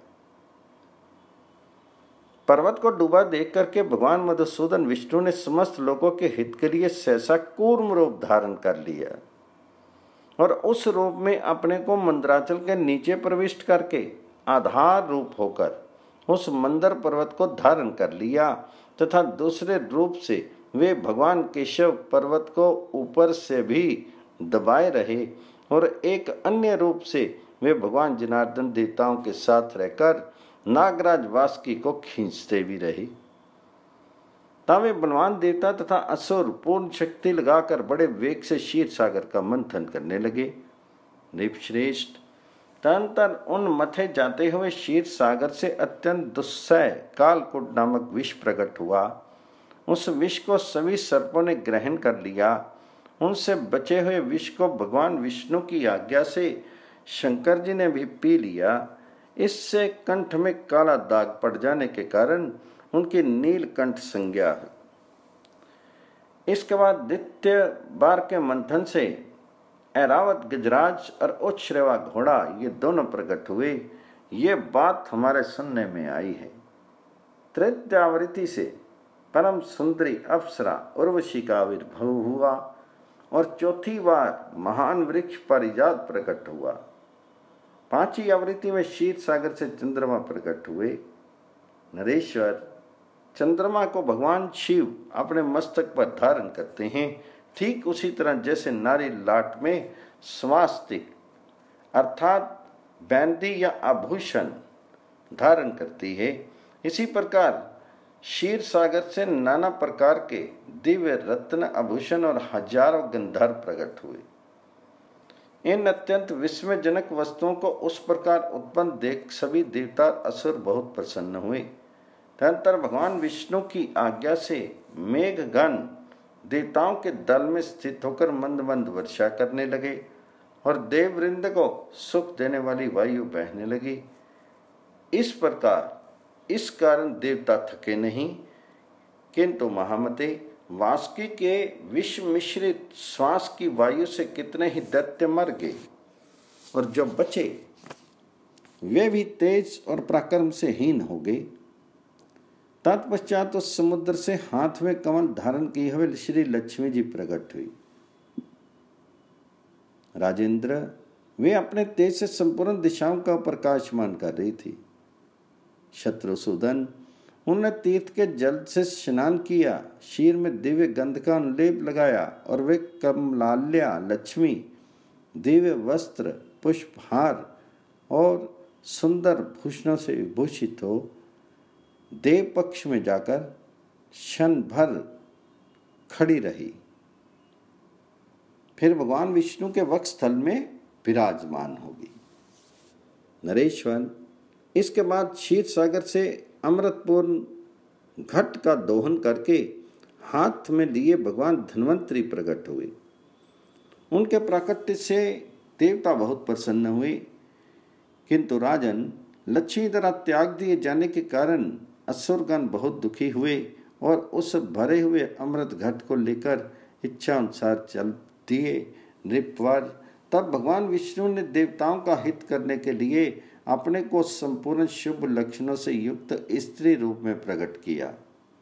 पर्वत को डूबा देख करके भगवान मधुसूदन विष्णु ने समस्त लोगों के हित के लिए सहसा कूर्म रूप धारण कर लिया और उस रूप में अपने को मंदराचल के नीचे प्रविष्ट करके आधार रूप होकर उस मंदर पर्वत को धारण कर लिया तथा दूसरे रूप से वे भगवान केशव पर्वत को ऊपर से भी दबाए रहे और एक अन्य रूप से वे भगवान जनार्दन देवताओं के साथ रहकर नागराज वासुकी को खींचते भी रहे। तब वे बलवान देवता तथा असुर पूर्ण शक्ति लगाकर बड़े वेग से क्षीर सागर का मंथन करने लगे। नृपश्रेष्ठ, तदनंतर उन मथे जाते हुए क्षीर सागर से अत्यंत दुस्सह कालकूट नामक विष प्रकट हुआ। उस विष को सभी सर्पों ने ग्रहण कर लिया। उनसे बचे हुए विष को भगवान विष्णु की आज्ञा से शंकर जी ने भी पी लिया। इससे कंठ में काला दाग पड़ जाने के कारण उनकी नीलकंठ संज्ञा है। इसके बाद द्वितीय बार के मंथन से ऐरावत गजराज और उच्छ्रेवा घोड़ा ये दोनों प्रकट हुए। ये बात हमारे सुनने में आई है। तृतीयावृत्ति से परम सुंदरी अप्सरा उर्वशी का आविर्भाव हुआ और चौथी बार महान वृक्ष पारिजात प्रकट हुआ। पांचवी आवृत्ति में क्षीर सागर से चंद्रमा प्रकट हुए। नरेश्वर, चंद्रमा को भगवान शिव अपने मस्तक पर धारण करते हैं, ठीक उसी तरह जैसे नारी लाट में स्वास्तिक अर्थात बैंदी या आभूषण धारण करती है, इसी प्रकार क्षीर सागर से नाना प्रकार के दिव्य रत्न आभूषण और हजारों गंधर्व प्रकट हुए। इन अत्यंत विस्मयजनक वस्तुओं को उस प्रकार उत्पन्न देख सभी देवता असुर बहुत प्रसन्न हुए। तदनंतर भगवान विष्णु की आज्ञा से मेघगण देवताओं के दल में स्थित होकर मंद मंद वर्षा करने लगे और देववृंद को सुख देने वाली वायु बहने लगी। इस प्रकार इस कारण देवता थके नहीं किंतु महामते वासुकी के विष मिश्रित श्वास की वायु से कितने ही दैत्य मर गए, और जो बचे वे भी तेज और पराक्रम से हीन हो गए। तत्पश्चात उस समुद्र से हाथ में कमल धारण किए हुए श्री लक्ष्मी जी प्रकट हुई। राजेंद्र, वे अपने तेज से संपूर्ण दिशाओं का प्रकाशमान कर रही थी। शत्रुसूदन, उन्होंने तीर्थ के जल से स्नान किया, शीर में दिव्य गंध का अनुलेप लगाया, और वे कमलाल्या लक्ष्मी दिव्य वस्त्र, पुष्पहार और सुंदर भूषणों से विभूषित हो देव पक्ष में जाकर क्षण भर खड़ी रही, फिर भगवान विष्णु के वक्षस्थल में विराजमान होगी। नरेश्वर, इसके बाद क्षीर सागर से अमृतपूर्ण घट का दोहन करके हाथ में लिए भगवान धन्वंतरी प्रकट हुए। उनके प्राकट्य से देवता बहुत प्रसन्न हुए, किंतु राजन, लक्ष्मी द्वारा त्याग दिए जाने के कारण असुरगण बहुत दुखी हुए और उस भरे हुए अमृत घट को लेकर इच्छा अनुसार चल दिए नृपवर। तब भगवान विष्णु ने देवताओं का हित करने के लिए अपने को संपूर्ण शुभ लक्षणों से युक्त स्त्री रूप में प्रकट किया।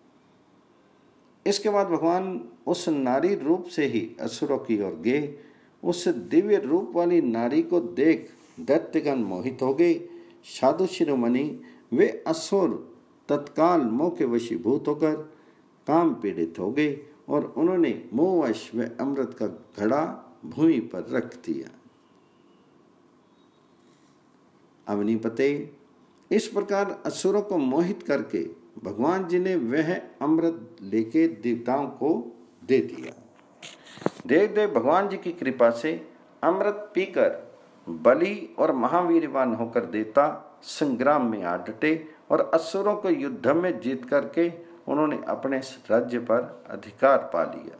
इसके बाद भगवान उस नारी रूप से ही असुरों की ओर गए। उस दिव्य रूप वाली नारी को देख दैत्यगण मोहित हो गए। साधु शिरोमणि, वे असुर तत्काल मोह के वशीभूत होकर काम पीड़ित हो गए और उन्होंने मोहवश व अमृत का घड़ा भूमि पर रख दिया। अवनीपते, इस प्रकार असुरों को मोहित करके भगवान जी ने वह अमृत लेके देवताओं को दे दिया। देव देव भगवान जी की कृपा से अमृत पीकर बलि और महावीरवान होकर देवता संग्राम में आ डटे और असुरों को युद्ध में जीत करके उन्होंने अपने राज्य पर अधिकार पा लिया।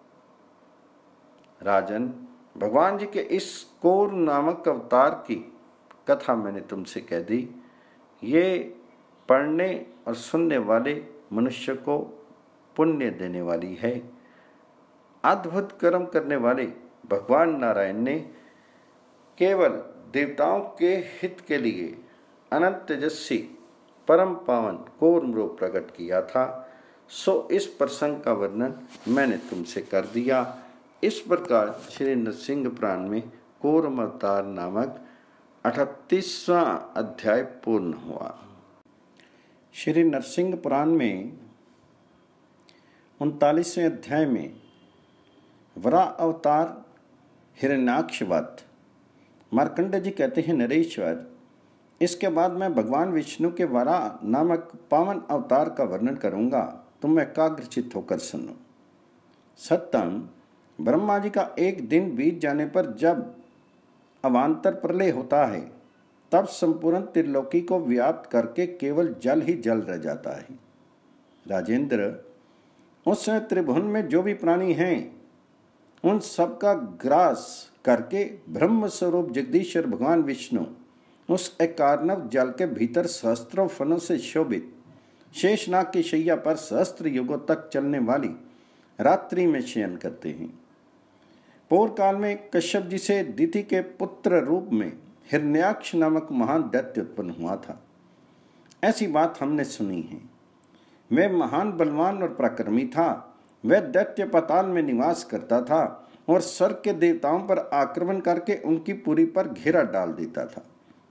राजन, भगवान जी के इस कौर नामक अवतार की कथा मैंने तुमसे कह दी। ये पढ़ने और सुनने वाले मनुष्य को पुण्य देने वाली है। अद्भुत कर्म करने वाले भगवान नारायण ने केवल देवताओं के हित के लिए अनंत तेजस्वी परम पावन कौर्म रूप प्रकट किया था। सो इस प्रसंग का वर्णन मैंने तुमसे कर दिया। इस प्रकार श्री नरसिंह पुराण में कौर्म अवतार नामक अठतीसवां अध्याय पूर्ण हुआ। श्री नरसिंह पुराण में उनतालीसवें अध्याय में वराह अवतार हिरण्याक्ष वध। मार्कंड जी कहते हैं, नरेश्वर, इसके बाद मैं भगवान विष्णु के वराह नामक पावन अवतार का वर्णन करूंगा, तुम एकाग्रचित्त होकर सुनो। सत्यम, ब्रह्मा जी का एक दिन बीत जाने पर जब अवान्तर प्रलय होता है, तब संपूर्ण त्रिलोकी को व्याप्त करके केवल जल ही जल रह जाता है। राजेंद्र, उस समय त्रिभुवन में जो भी प्राणी हैं, उन सबका ग्रास करके ब्रह्म स्वरूप जगदीश्वर भगवान विष्णु उस एकार्णव जल के भीतर सहस्त्रों फनों से शोभित शेषनाग की शैया पर सहस्त्र युगों तक चलने वाली रात्रि में शयन करते हैं। पूर्व काल में कश्यप जी से दिति के पुत्र रूप में हिरण्याक्ष नामक महान दैत्य उत्पन्न हुआ था। ऐसी बात हमने सुनी है। वह महान बलवान और पराक्रमी था। वह दैत्य पाताल में निवास करता था और स्वर्ग के देवताओं पर आक्रमण करके उनकी पुरी पर घेरा डाल देता था।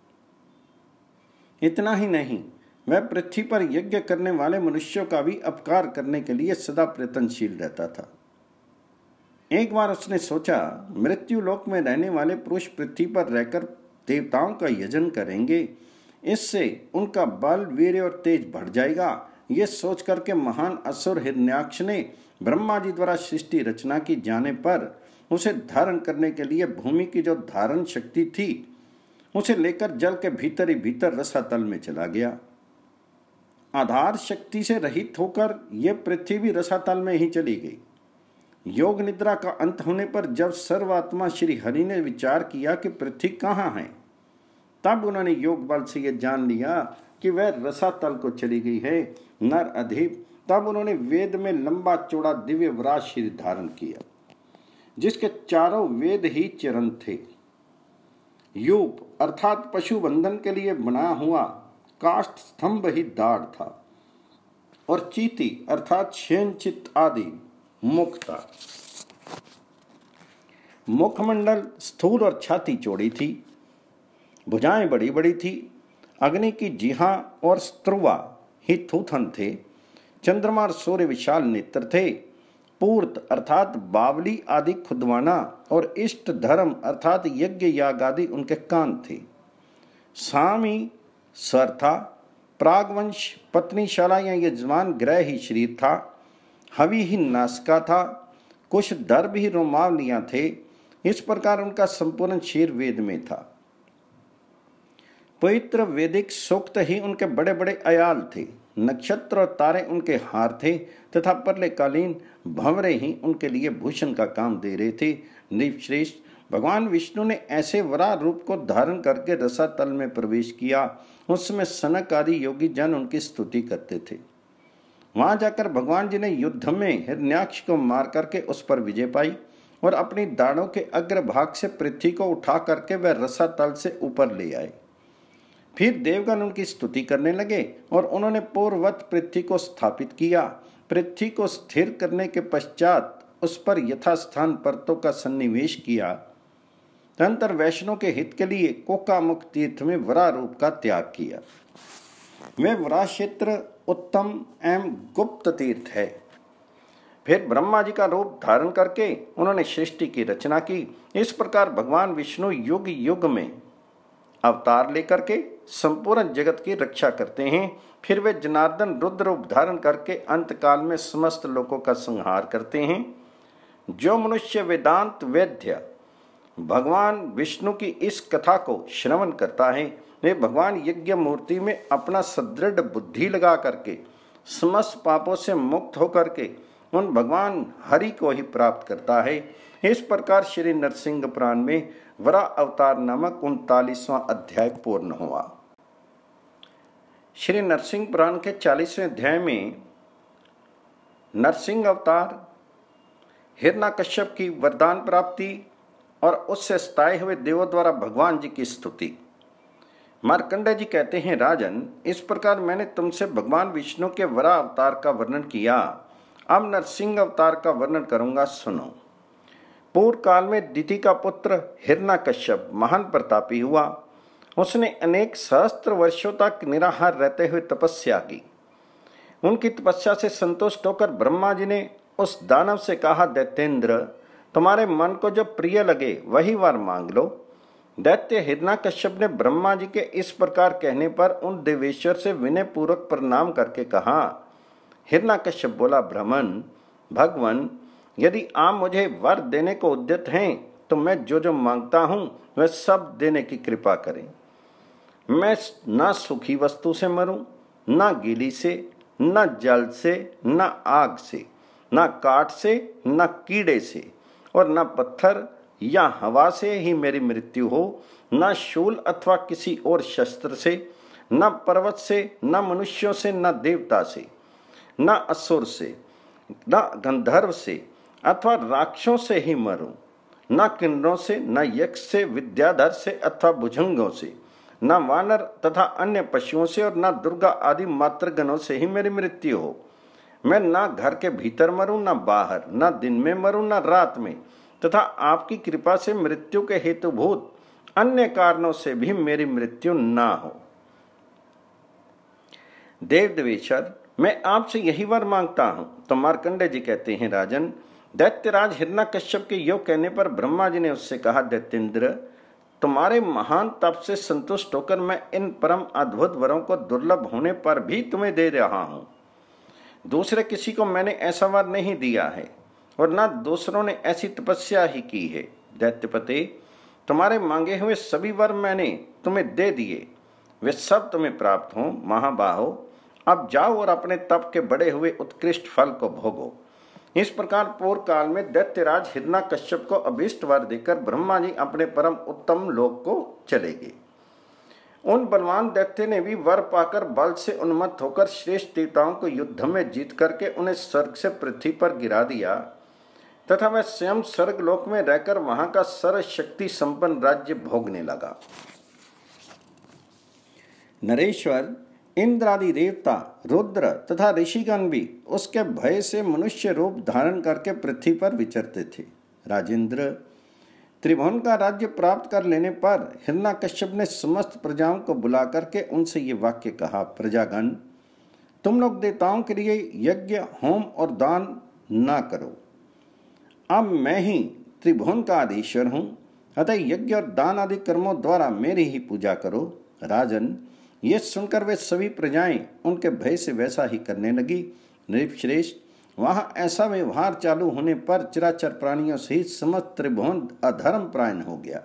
इतना ही नहीं, वह पृथ्वी पर यज्ञ करने वाले मनुष्यों का भी अपकार करने के लिए सदा प्रयत्नशील रहता था। एक बार उसने सोचा, मृत्यु लोक में रहने वाले पुरुष पृथ्वी पर रहकर देवताओं का यजन करेंगे, इससे उनका बल, वीर्य और तेज बढ़ जाएगा। ये सोच करके महान असुर हिरण्याक्ष ने ब्रह्मा जी द्वारा सृष्टि रचना की जाने पर उसे धारण करने के लिए भूमि की जो धारण शक्ति थी, उसे लेकर जल के भीतर ही भीतर रसातल में चला गया। आधार शक्ति से रहित होकर यह पृथ्वी भी रसातल में ही चली गई। योग निद्रा का अंत होने पर जब सर्वात्मा श्री हरि ने विचार किया कि पृथ्वी कहाँ है, तब उन्होंने योग बल से यह जान लिया कि वह रसातल को चली गई है। नर अधिप तब उन्होंने वेद में लंबा चौड़ा दिव्य वराह शरीर धारण किया, जिसके चारों वेद ही चरण थे। यूप अर्थात पशु बंधन के लिए बना हुआ काष्ठ स्तंभ ही दाढ़ था, और चीति अर्थात शेनचित आदि मुख था। मुखमंडल स्थूल और छाती चौड़ी थी, भुजाएं बड़ी बड़ी थी। अग्नि की जिहा और स्त्रुवा ही थूथन थे। चंद्रमा और सूर्य विशाल नेत्र थे। पूर्त अर्थात बावली आदि खुदवाना और इष्ट धर्म अर्थात यज्ञ याग आदि उनके कान थे। सामी स्वर था। प्रागवंश पत्नीशाला या यजमान ग्रह ही शरीर था। हवि ही नासिका था। कुछ दर्भ ही रोमावलियां थे। इस प्रकार उनका संपूर्ण शरीर वेद में था। पवित्र वैदिक सूक्त ही उनके बड़े बड़े अयाल थे। नक्षत्र और तारे उनके हार थे तथा परलेकालीन भंवरे ही उनके लिए भूषण का काम दे रहे थे। नृपश्रेष्ठ भगवान विष्णु ने ऐसे वराह रूप को धारण करके रसातल में प्रवेश किया। उसमें सनक आदि योगी जन उनकी स्तुति करते थे। वहां जाकर भगवान जी ने युद्ध में हिरण्याक्ष को मार करके उस पर विजय पाई और अपनी दाढ़ों के अग्रभाग से पृथ्वी को उठा करके वह रसातल से ऊपर ले आए। फिर देवगण उनकी स्तुति करने लगे और उन्होंने पूर्ववत पृथ्वी को स्थापित किया। पृथ्वी को स्थिर करने के पश्चात उस पर यथास्थान पर्तों का सन्निवेश किया। तदंतर वैष्णव के हित के लिए कोकामुख तीर्थ में वराह रूप का त्याग किया। वह वराह क्षेत्र उत्तम एवं गुप्त तीर्थ है। फिर ब्रह्मा जी का रूप धारण करके उन्होंने सृष्टि की रचना की। इस प्रकार भगवान विष्णु युग युग में अवतार लेकर के संपूर्ण जगत की रक्षा करते हैं। फिर वे जनार्दन रुद्र रूप धारण करके अंत काल में समस्त लोगों का संहार करते हैं। जो मनुष्य वेदांत वेद्य भगवान विष्णु की इस कथा को श्रवण करता है, वे भगवान यज्ञ मूर्ति में अपना सदृढ़ बुद्धि लगा करके समस्त पापों से मुक्त होकर के उन भगवान हरि को ही प्राप्त करता है। इस प्रकार श्री नरसिंह पुराण में वराह अवतार नामक उनतालीसवां अध्याय पूर्ण हुआ। श्री नरसिंह पुराण के चालीसवें अध्याय में नरसिंह अवतार, हिरण्यकश्यप की वरदान प्राप्ति और उससे सताए हुए देवों द्वारा भगवान जी की स्तुति। मार्कंडेय जी कहते हैं, राजन, इस प्रकार मैंने तुमसे भगवान विष्णु के वराह अवतार का वर्णन किया। अब नरसिंह अवतार का वर्णन करूंगा, सुनो। पूर्व काल में दिति का पुत्र हिरण्यकश्यप महान प्रतापी हुआ। उसने अनेक सहस्त्र वर्षों तक निराहार रहते हुए तपस्या की। उनकी तपस्या से संतुष्ट होकर ब्रह्मा जी ने उस दानव से कहा, दैत्येंद्र, तुम्हारे मन को जो प्रिय लगे वही वर मांग लो। दैत्य हिरण्यकश्यप ने ब्रह्मा जी के इस प्रकार कहने पर उन देवेश्वर से विनय पूर्वक प्रणाम करके कहा। हिरण्यकश्यप बोला, ब्राह्मण भगवान, यदि आप मुझे वर देने को उद्यत हैं तो मैं जो जो मांगता हूं वह सब देने की कृपा करें। मैं ना सूखी वस्तु से मरूं, ना गीली से, ना जल से, ना आग से, ना काठ से, ना कीड़े से, और ना पत्थर या हवा से ही मेरी मृत्यु हो, ना शूल अथवा किसी और शस्त्र से, ना पर्वत से, ना मनुष्यों से, ना देवता से, ना असुर से, ना गंधर्व से अथवा राक्षसों से ही मरूं, ना किन्नरों से, ना यक्ष से, विद्याधर से अथवा भुजंगों से, ना वानर तथा अन्य पशुओं से, और ना दुर्गा आदि मातृगणों से ही मेरी मृत्यु हो। मैं ना घर के भीतर मरूं, ना बाहर, ना दिन में मरूं, ना रात में, तथा आपकी कृपा से मृत्यु के हेतुभूत अन्य कारणों से भी मेरी मृत्यु ना हो। देव देवेश्वर, मैं आपसे यही वर मांगता हूं। तो मार्कंडेय जी कहते हैं, राजन, दैत्यराज हिरण्यकश्यप के योग कहने पर ब्रह्मा जी ने उससे कहा, दैत्येंद्र, तुम्हारे महान तप से संतुष्ट होकर मैं इन परम अद्भुत वरों को दुर्लभ होने पर भी तुम्हें दे रहा हूं। दूसरे किसी को मैंने ऐसा वर नहीं दिया है और न दूसरों ने ऐसी तपस्या ही की है। दैत्यपते, तुम्हारे मांगे हुए सभी वर मैंने तुम्हें दे दिए, वे सब तुम्हें प्राप्त हों। महाबाहो, अब जाओ और अपने तप के बढ़े हुए उत्कृष्ट फल को भोगो। इस प्रकार पूर्व काल में दैत्यराज हिरण्यकश्यप को अभीष्ट वर देकर ब्रह्मा जी अपने परम उत्तम लोक को चले गए। उन बलवान दैत्य ने भी वर पाकर बल से उन्मत्त होकर श्रेष्ठ देवताओं को युद्ध में जीत करके उन्हें स्वर्ग से पृथ्वी पर गिरा दिया तथा वह स्वयं स्वर्ग लोक में रहकर वहां का सर्व शक्ति संपन्न राज्य भोगने लगा। नरेश्वर, इंद्र आदि देवता, रुद्र तथा ऋषिगण भी उसके भय से मनुष्य रूप धारण करके पृथ्वी पर विचरते थे। राजेंद्र, त्रिभुवन का राज्य प्राप्त कर लेने पर हिरण्यकश्यप ने समस्त प्रजाओं को बुला करके उनसे ये वाक्य कहा, प्रजागण, तुम लोग देवताओं के लिए यज्ञ, होम और दान ना करो। अब मैं ही त्रिभुवन का आधीश्वर हूँ, अतः यज्ञ और दान आदि कर्मों द्वारा मेरी ही पूजा करो। राजन, ये सुनकर वे सभी प्रजाएं उनके भय से वैसा ही करने लगी। नृपश्रेष्ठ, वहां ऐसा व्यवहार चालू होने पर चराचर प्राणियों सहित समस्त त्रिभुवन अधर्म प्रायण हो गया।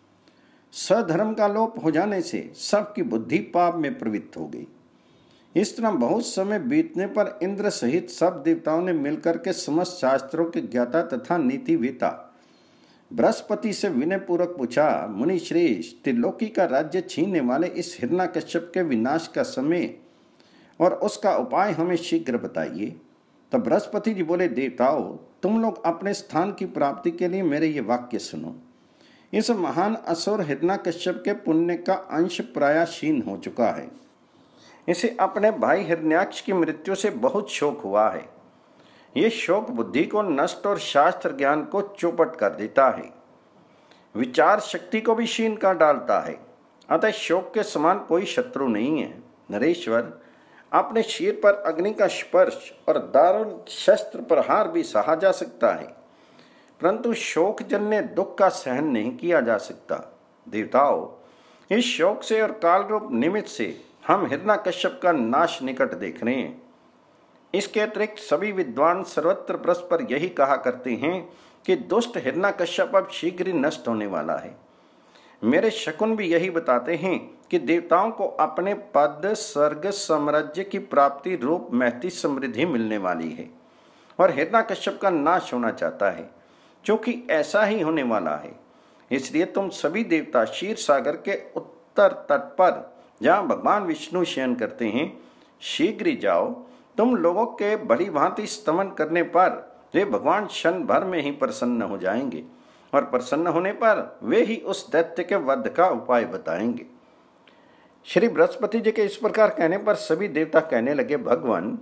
सधर्म का लोप हो जाने से सबकी बुद्धि पाप में प्रवृत्त हो गई। इस तरह बहुत समय बीतने पर इंद्र सहित सब देवताओं ने मिलकर के समस्त शास्त्रों के ज्ञाता तथा नीतिवेता बृहस्पति से विनय पूर्वक पूछा, मुनि श्रेष्ठ, त्रिलोकी का राज्य छीनने वाले इस हिरण्यकश्यप के विनाश का समय और उसका उपाय हमें शीघ्र बताइए। तब तो बृहस्पति जी बोले, देवताओं, तुम लोग अपने स्थान की प्राप्ति के लिए मेरे ये वाक्य सुनो। इस महान असुर हिरण्यकश्यप के पुण्य का अंश प्राय क्षीण हो चुका है। इसे अपने भाई हिरण्याक्ष की मृत्यु से बहुत शोक हुआ है। ये शोक बुद्धि को नष्ट और शास्त्र ज्ञान को चौपट कर देता है, विचार शक्ति को भी क्षीण कर डालता है। अतः शोक के समान कोई शत्रु नहीं है। नरेश्वर, अपने शीर पर अग्नि का स्पर्श और दारुण शस्त्र प्रहार भी सहा जा सकता है, परंतु शोक जन्य दुख का सहन नहीं किया जा सकता। देवताओं, इस शोक से और काल रूप निमित्त से हम हिरण्यकश्यप का नाश निकट देख रहे हैं। इसके अतिरिक्त सभी विद्वान सर्वत्र परस्पर यही कहा करते हैं कि दुष्ट हिरण्यकश्यप अब शीघ्र ही नष्ट होने वाला है। मेरे शकुन भी यही बताते हैं कि देवताओं को अपने पद, स्वर्ग, साम्राज्य की प्राप्ति रूप महती समृद्धि मिलने वाली है और हिरण्यकश्यप का नाश होना चाहता है। क्योंकि ऐसा ही होने वाला है, इसलिए तुम सभी देवता क्षीर सागर के उत्तर तट पर जहाँ भगवान विष्णु शयन करते हैं शीघ्र ही जाओ। तुम लोगों के बड़ी भांति स्तमन करने पर वे भगवान क्षण भर में ही प्रसन्न हो जाएंगे और प्रसन्न होने पर वे ही उस दैत्य के वध का उपाय बताएंगे। श्री बृहस्पति जी के इस प्रकार कहने पर सभी देवता कहने लगे, भगवान,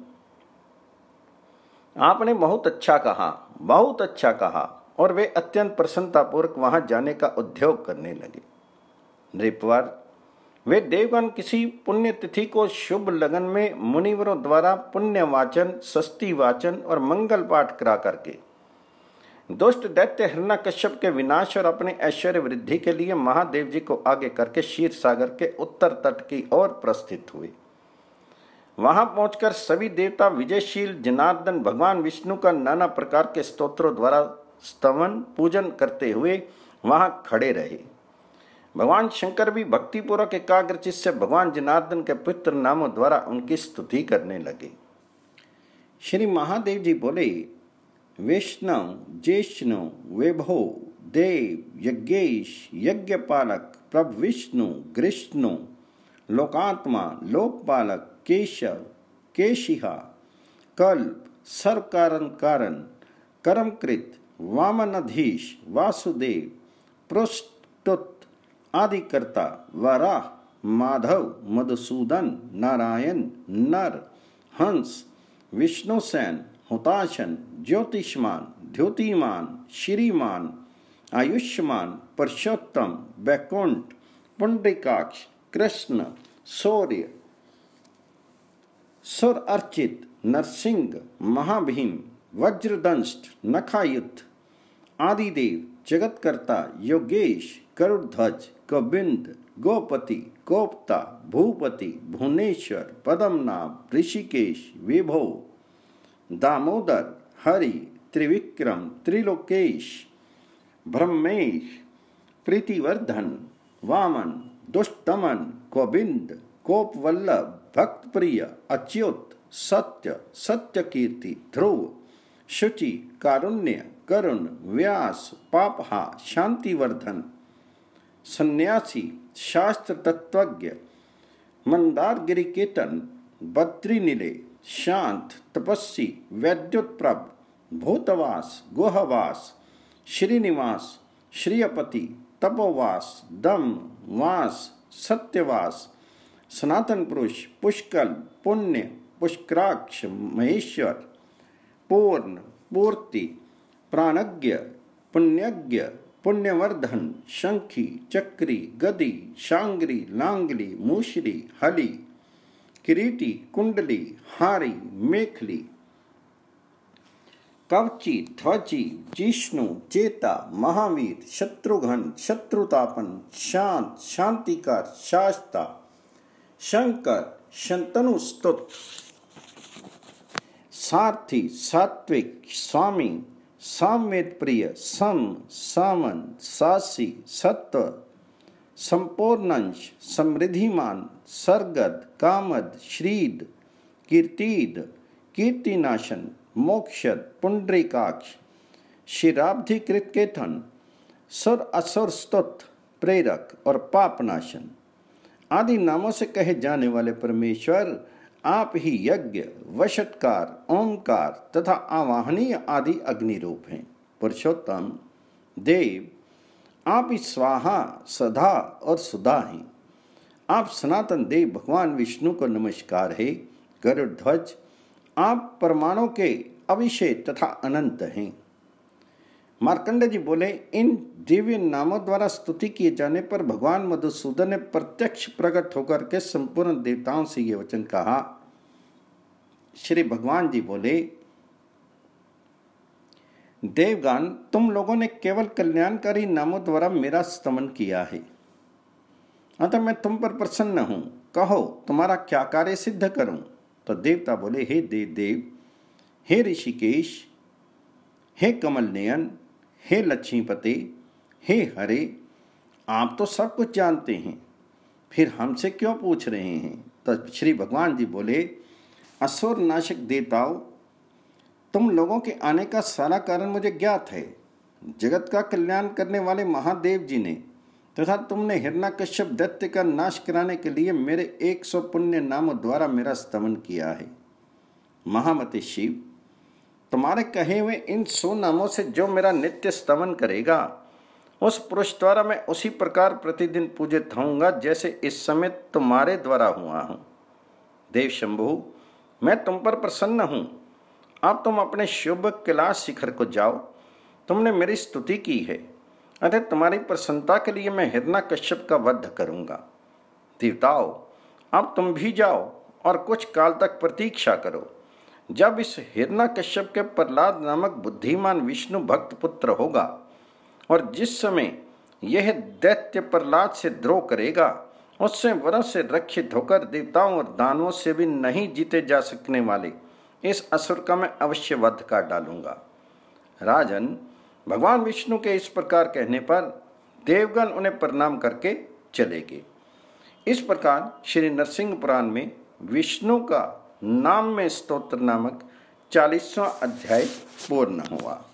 आपने बहुत अच्छा कहा, बहुत अच्छा कहा, और वे अत्यंत प्रसन्नतापूर्वक वहां जाने का उद्योग करने लगे। नृपवर, वे देवगण किसी पुण्य तिथि को शुभ लगन में मुनिवरों द्वारा पुण्य वाचन, षष्ठी वाचन और मंगल पाठ करा करके दुष्ट दैत्य हिरण्यकश्यप के विनाश और अपने ऐश्वर्य वृद्धि के लिए महादेव जी को आगे करके क्षीर सागर के उत्तर तट की ओर प्रस्थित हुए। वहां पहुंचकर सभी देवता विजयशील जनार्दन भगवान विष्णु का नाना प्रकार के स्तोत्रों द्वारा स्तवन पूजन करते हुए वहां खड़े रहे। भगवान शंकर भी भक्तिपूर्वक एकाग्रचित से भगवान जनार्दन के पुत्र नामों द्वारा उनकी स्तुति करने लगे। श्री महादेव जी बोले, वैष्णव, ज्येष्णु, वैभव, देव, यज्ञेश, यज्ञपालक, प्रभु विष्णु, कृष्णु, लोकात्मा, लोकपालक, केशव, केशिहा, कल्प, सर्व कारण कारण, कर्मकृत, वामनाधीश, वासुदेव, पृष्ठुत, आदिकर्ता, वराह, माधव, मधुसूदन, नारायण, नर, हंस, विष्णुसेन, हुताशन, ज्योतिष्मान, द्योतिमान, श्रीमान, आयुष्मान, पुरुषोत्तम, वैकुंठ, पुंडरीकाक्ष, कृष्ण, सूर्य, सुर अर्चित, नरसिंह, महाभीम, वज्रदंष्ट, नखायुध, आदिदेव, जगतकर्ता, योगेश, गरुड़ध्वज, गोविंद, गोपति, गोप्ता, भूपति, भुवनेश्वर, पद्मनाभ, ऋषिकेश, विभो, दामोदर, हरि, त्रिविक्रम, त्रिलोकेश, ब्रह्मेश, प्रीतिवर्धन, वामन, दुष्टमन, गोविंद, गोपवल्लभ, भक्तप्रिय, अच्युत, सत्य, सत्यकीर्ति, ध्रुव, शुचि, कारुण्य, करुण, व्यास, पापहा, शांतिवर्धन, सन्यासी, शास्त्र तत्वज्ञ, मंदारगिरी केतन, बद्रीनिलय, शांत, तपस्वी, वैद्योत्प्रभ, भूतवास, गुहवास, श्रीनिवास, श्रीयपति, तपोवास, दम, वास, सत्यवास, सनातन पुरुष, पुष्कल, पुण्य, पुष्कराक्ष, महेश्वर, पूर्ण, पूर्ति, प्राणज्ञ, पुण्यज्ञ, पुण्यवर्धन, शंखी, चक्री, गदी, शांग्री, लांगली, मूशरी, हली, किरीटी, कुंडली, हारी, मेखली, कवची, ध्वजी, जिष्णु, चेता, महावीर, शत्रुघ्न, शत्रुतापन, शांत, शांतिकर, शास्ता, शंकर, शंतनु स्तुत, सारथी, सात्विक, स्वामी, सामवेद प्रिय, सम, सामन, सासी, सत्व, संपूर्णंश, समृद्धिमान, सरगद, कामद, श्रीद, कीर्तिद, कीर्तिनाशन, मोक्षद, पुंडरीकाक्ष, शिराब्धिकृत केतन, सुर असुर स्तुत, प्रेरक और पापनाशन आदि नामों से कहे जाने वाले परमेश्वर आप ही यज्ञ, वशटकार, ओंकार तथा आवाहनीय आदि अग्नि रूप हैं। पुरुषोत्तम देव आप ही स्वाहा, सदा और सुधा हैं। आप सनातन देव भगवान विष्णु को नमस्कार है। गरुड़ ध्वज आप परमाणु के अविषय तथा अनंत हैं। मार्कंड जी बोले, इन दिव्य नामों द्वारा स्तुति किए जाने पर भगवान मधुसूदन ने प्रत्यक्ष प्रकट होकर के संपूर्ण देवताओं से ये वचन कहा। श्री भगवान जी बोले, देवगण तुम लोगों ने केवल कल्याणकारी नामों द्वारा मेरा स्तमन किया है, अतः मैं तुम पर प्रसन्न हूं। कहो तुम्हारा क्या कार्य सिद्ध करूं? तो देवता बोले, हे देव देव, हे ऋषिकेश, हे कमल नयन, हे लक्ष्मीपते, हे हरे, आप तो सब कुछ जानते हैं, फिर हमसे क्यों पूछ रहे हैं? तो श्री भगवान जी बोले, असुर नाशक देवताओं, तुम लोगों के आने का सारा कारण मुझे ज्ञात है। जगत का कल्याण करने वाले महादेव जी ने तथा तुमने हिरण्यकश्यप दैत्य का नाश कराने के लिए मेरे एक सौ पुण्य नामों द्वारा मेरा स्तमन किया है। महामते शिव, तुम्हारे कहे हुए इन सौ नामों से जो मेरा नित्य स्तमन करेगा, उस पुरुष द्वारा मैं उसी प्रकार प्रतिदिन पूजित होऊंगा जैसे इस समय तुम्हारे द्वारा हुआ हूँ। देव शंभु, मैं तुम पर प्रसन्न हूँ। अब तुम अपने शुभ कैलाश शिखर को जाओ। तुमने मेरी स्तुति की है, अतः तुम्हारी प्रसन्नता के लिए मैं हिरण्यकश्यप का वध करूंगा। देवताओं, अब तुम भी जाओ और कुछ काल तक प्रतीक्षा करो। जब इस हिरण्यकश्यप के प्रहलाद नामक बुद्धिमान विष्णु भक्त पुत्र होगा और जिस समय यह दैत्य प्रहलाद से द्रोह करेगा, उससे वरों से रक्षित होकर देवताओं और दानवों से भी नहीं जीते जा सकने वाले इस असुर का मैं अवश्य वध कर डालूंगा। राजन, भगवान विष्णु के इस प्रकार कहने पर देवगण उन्हें प्रणाम करके चले गए। इस प्रकार श्री नरसिंह पुराण में विष्णु का नाम में स्तोत्र नामक चालीसवां अध्याय पूर्ण हुआ।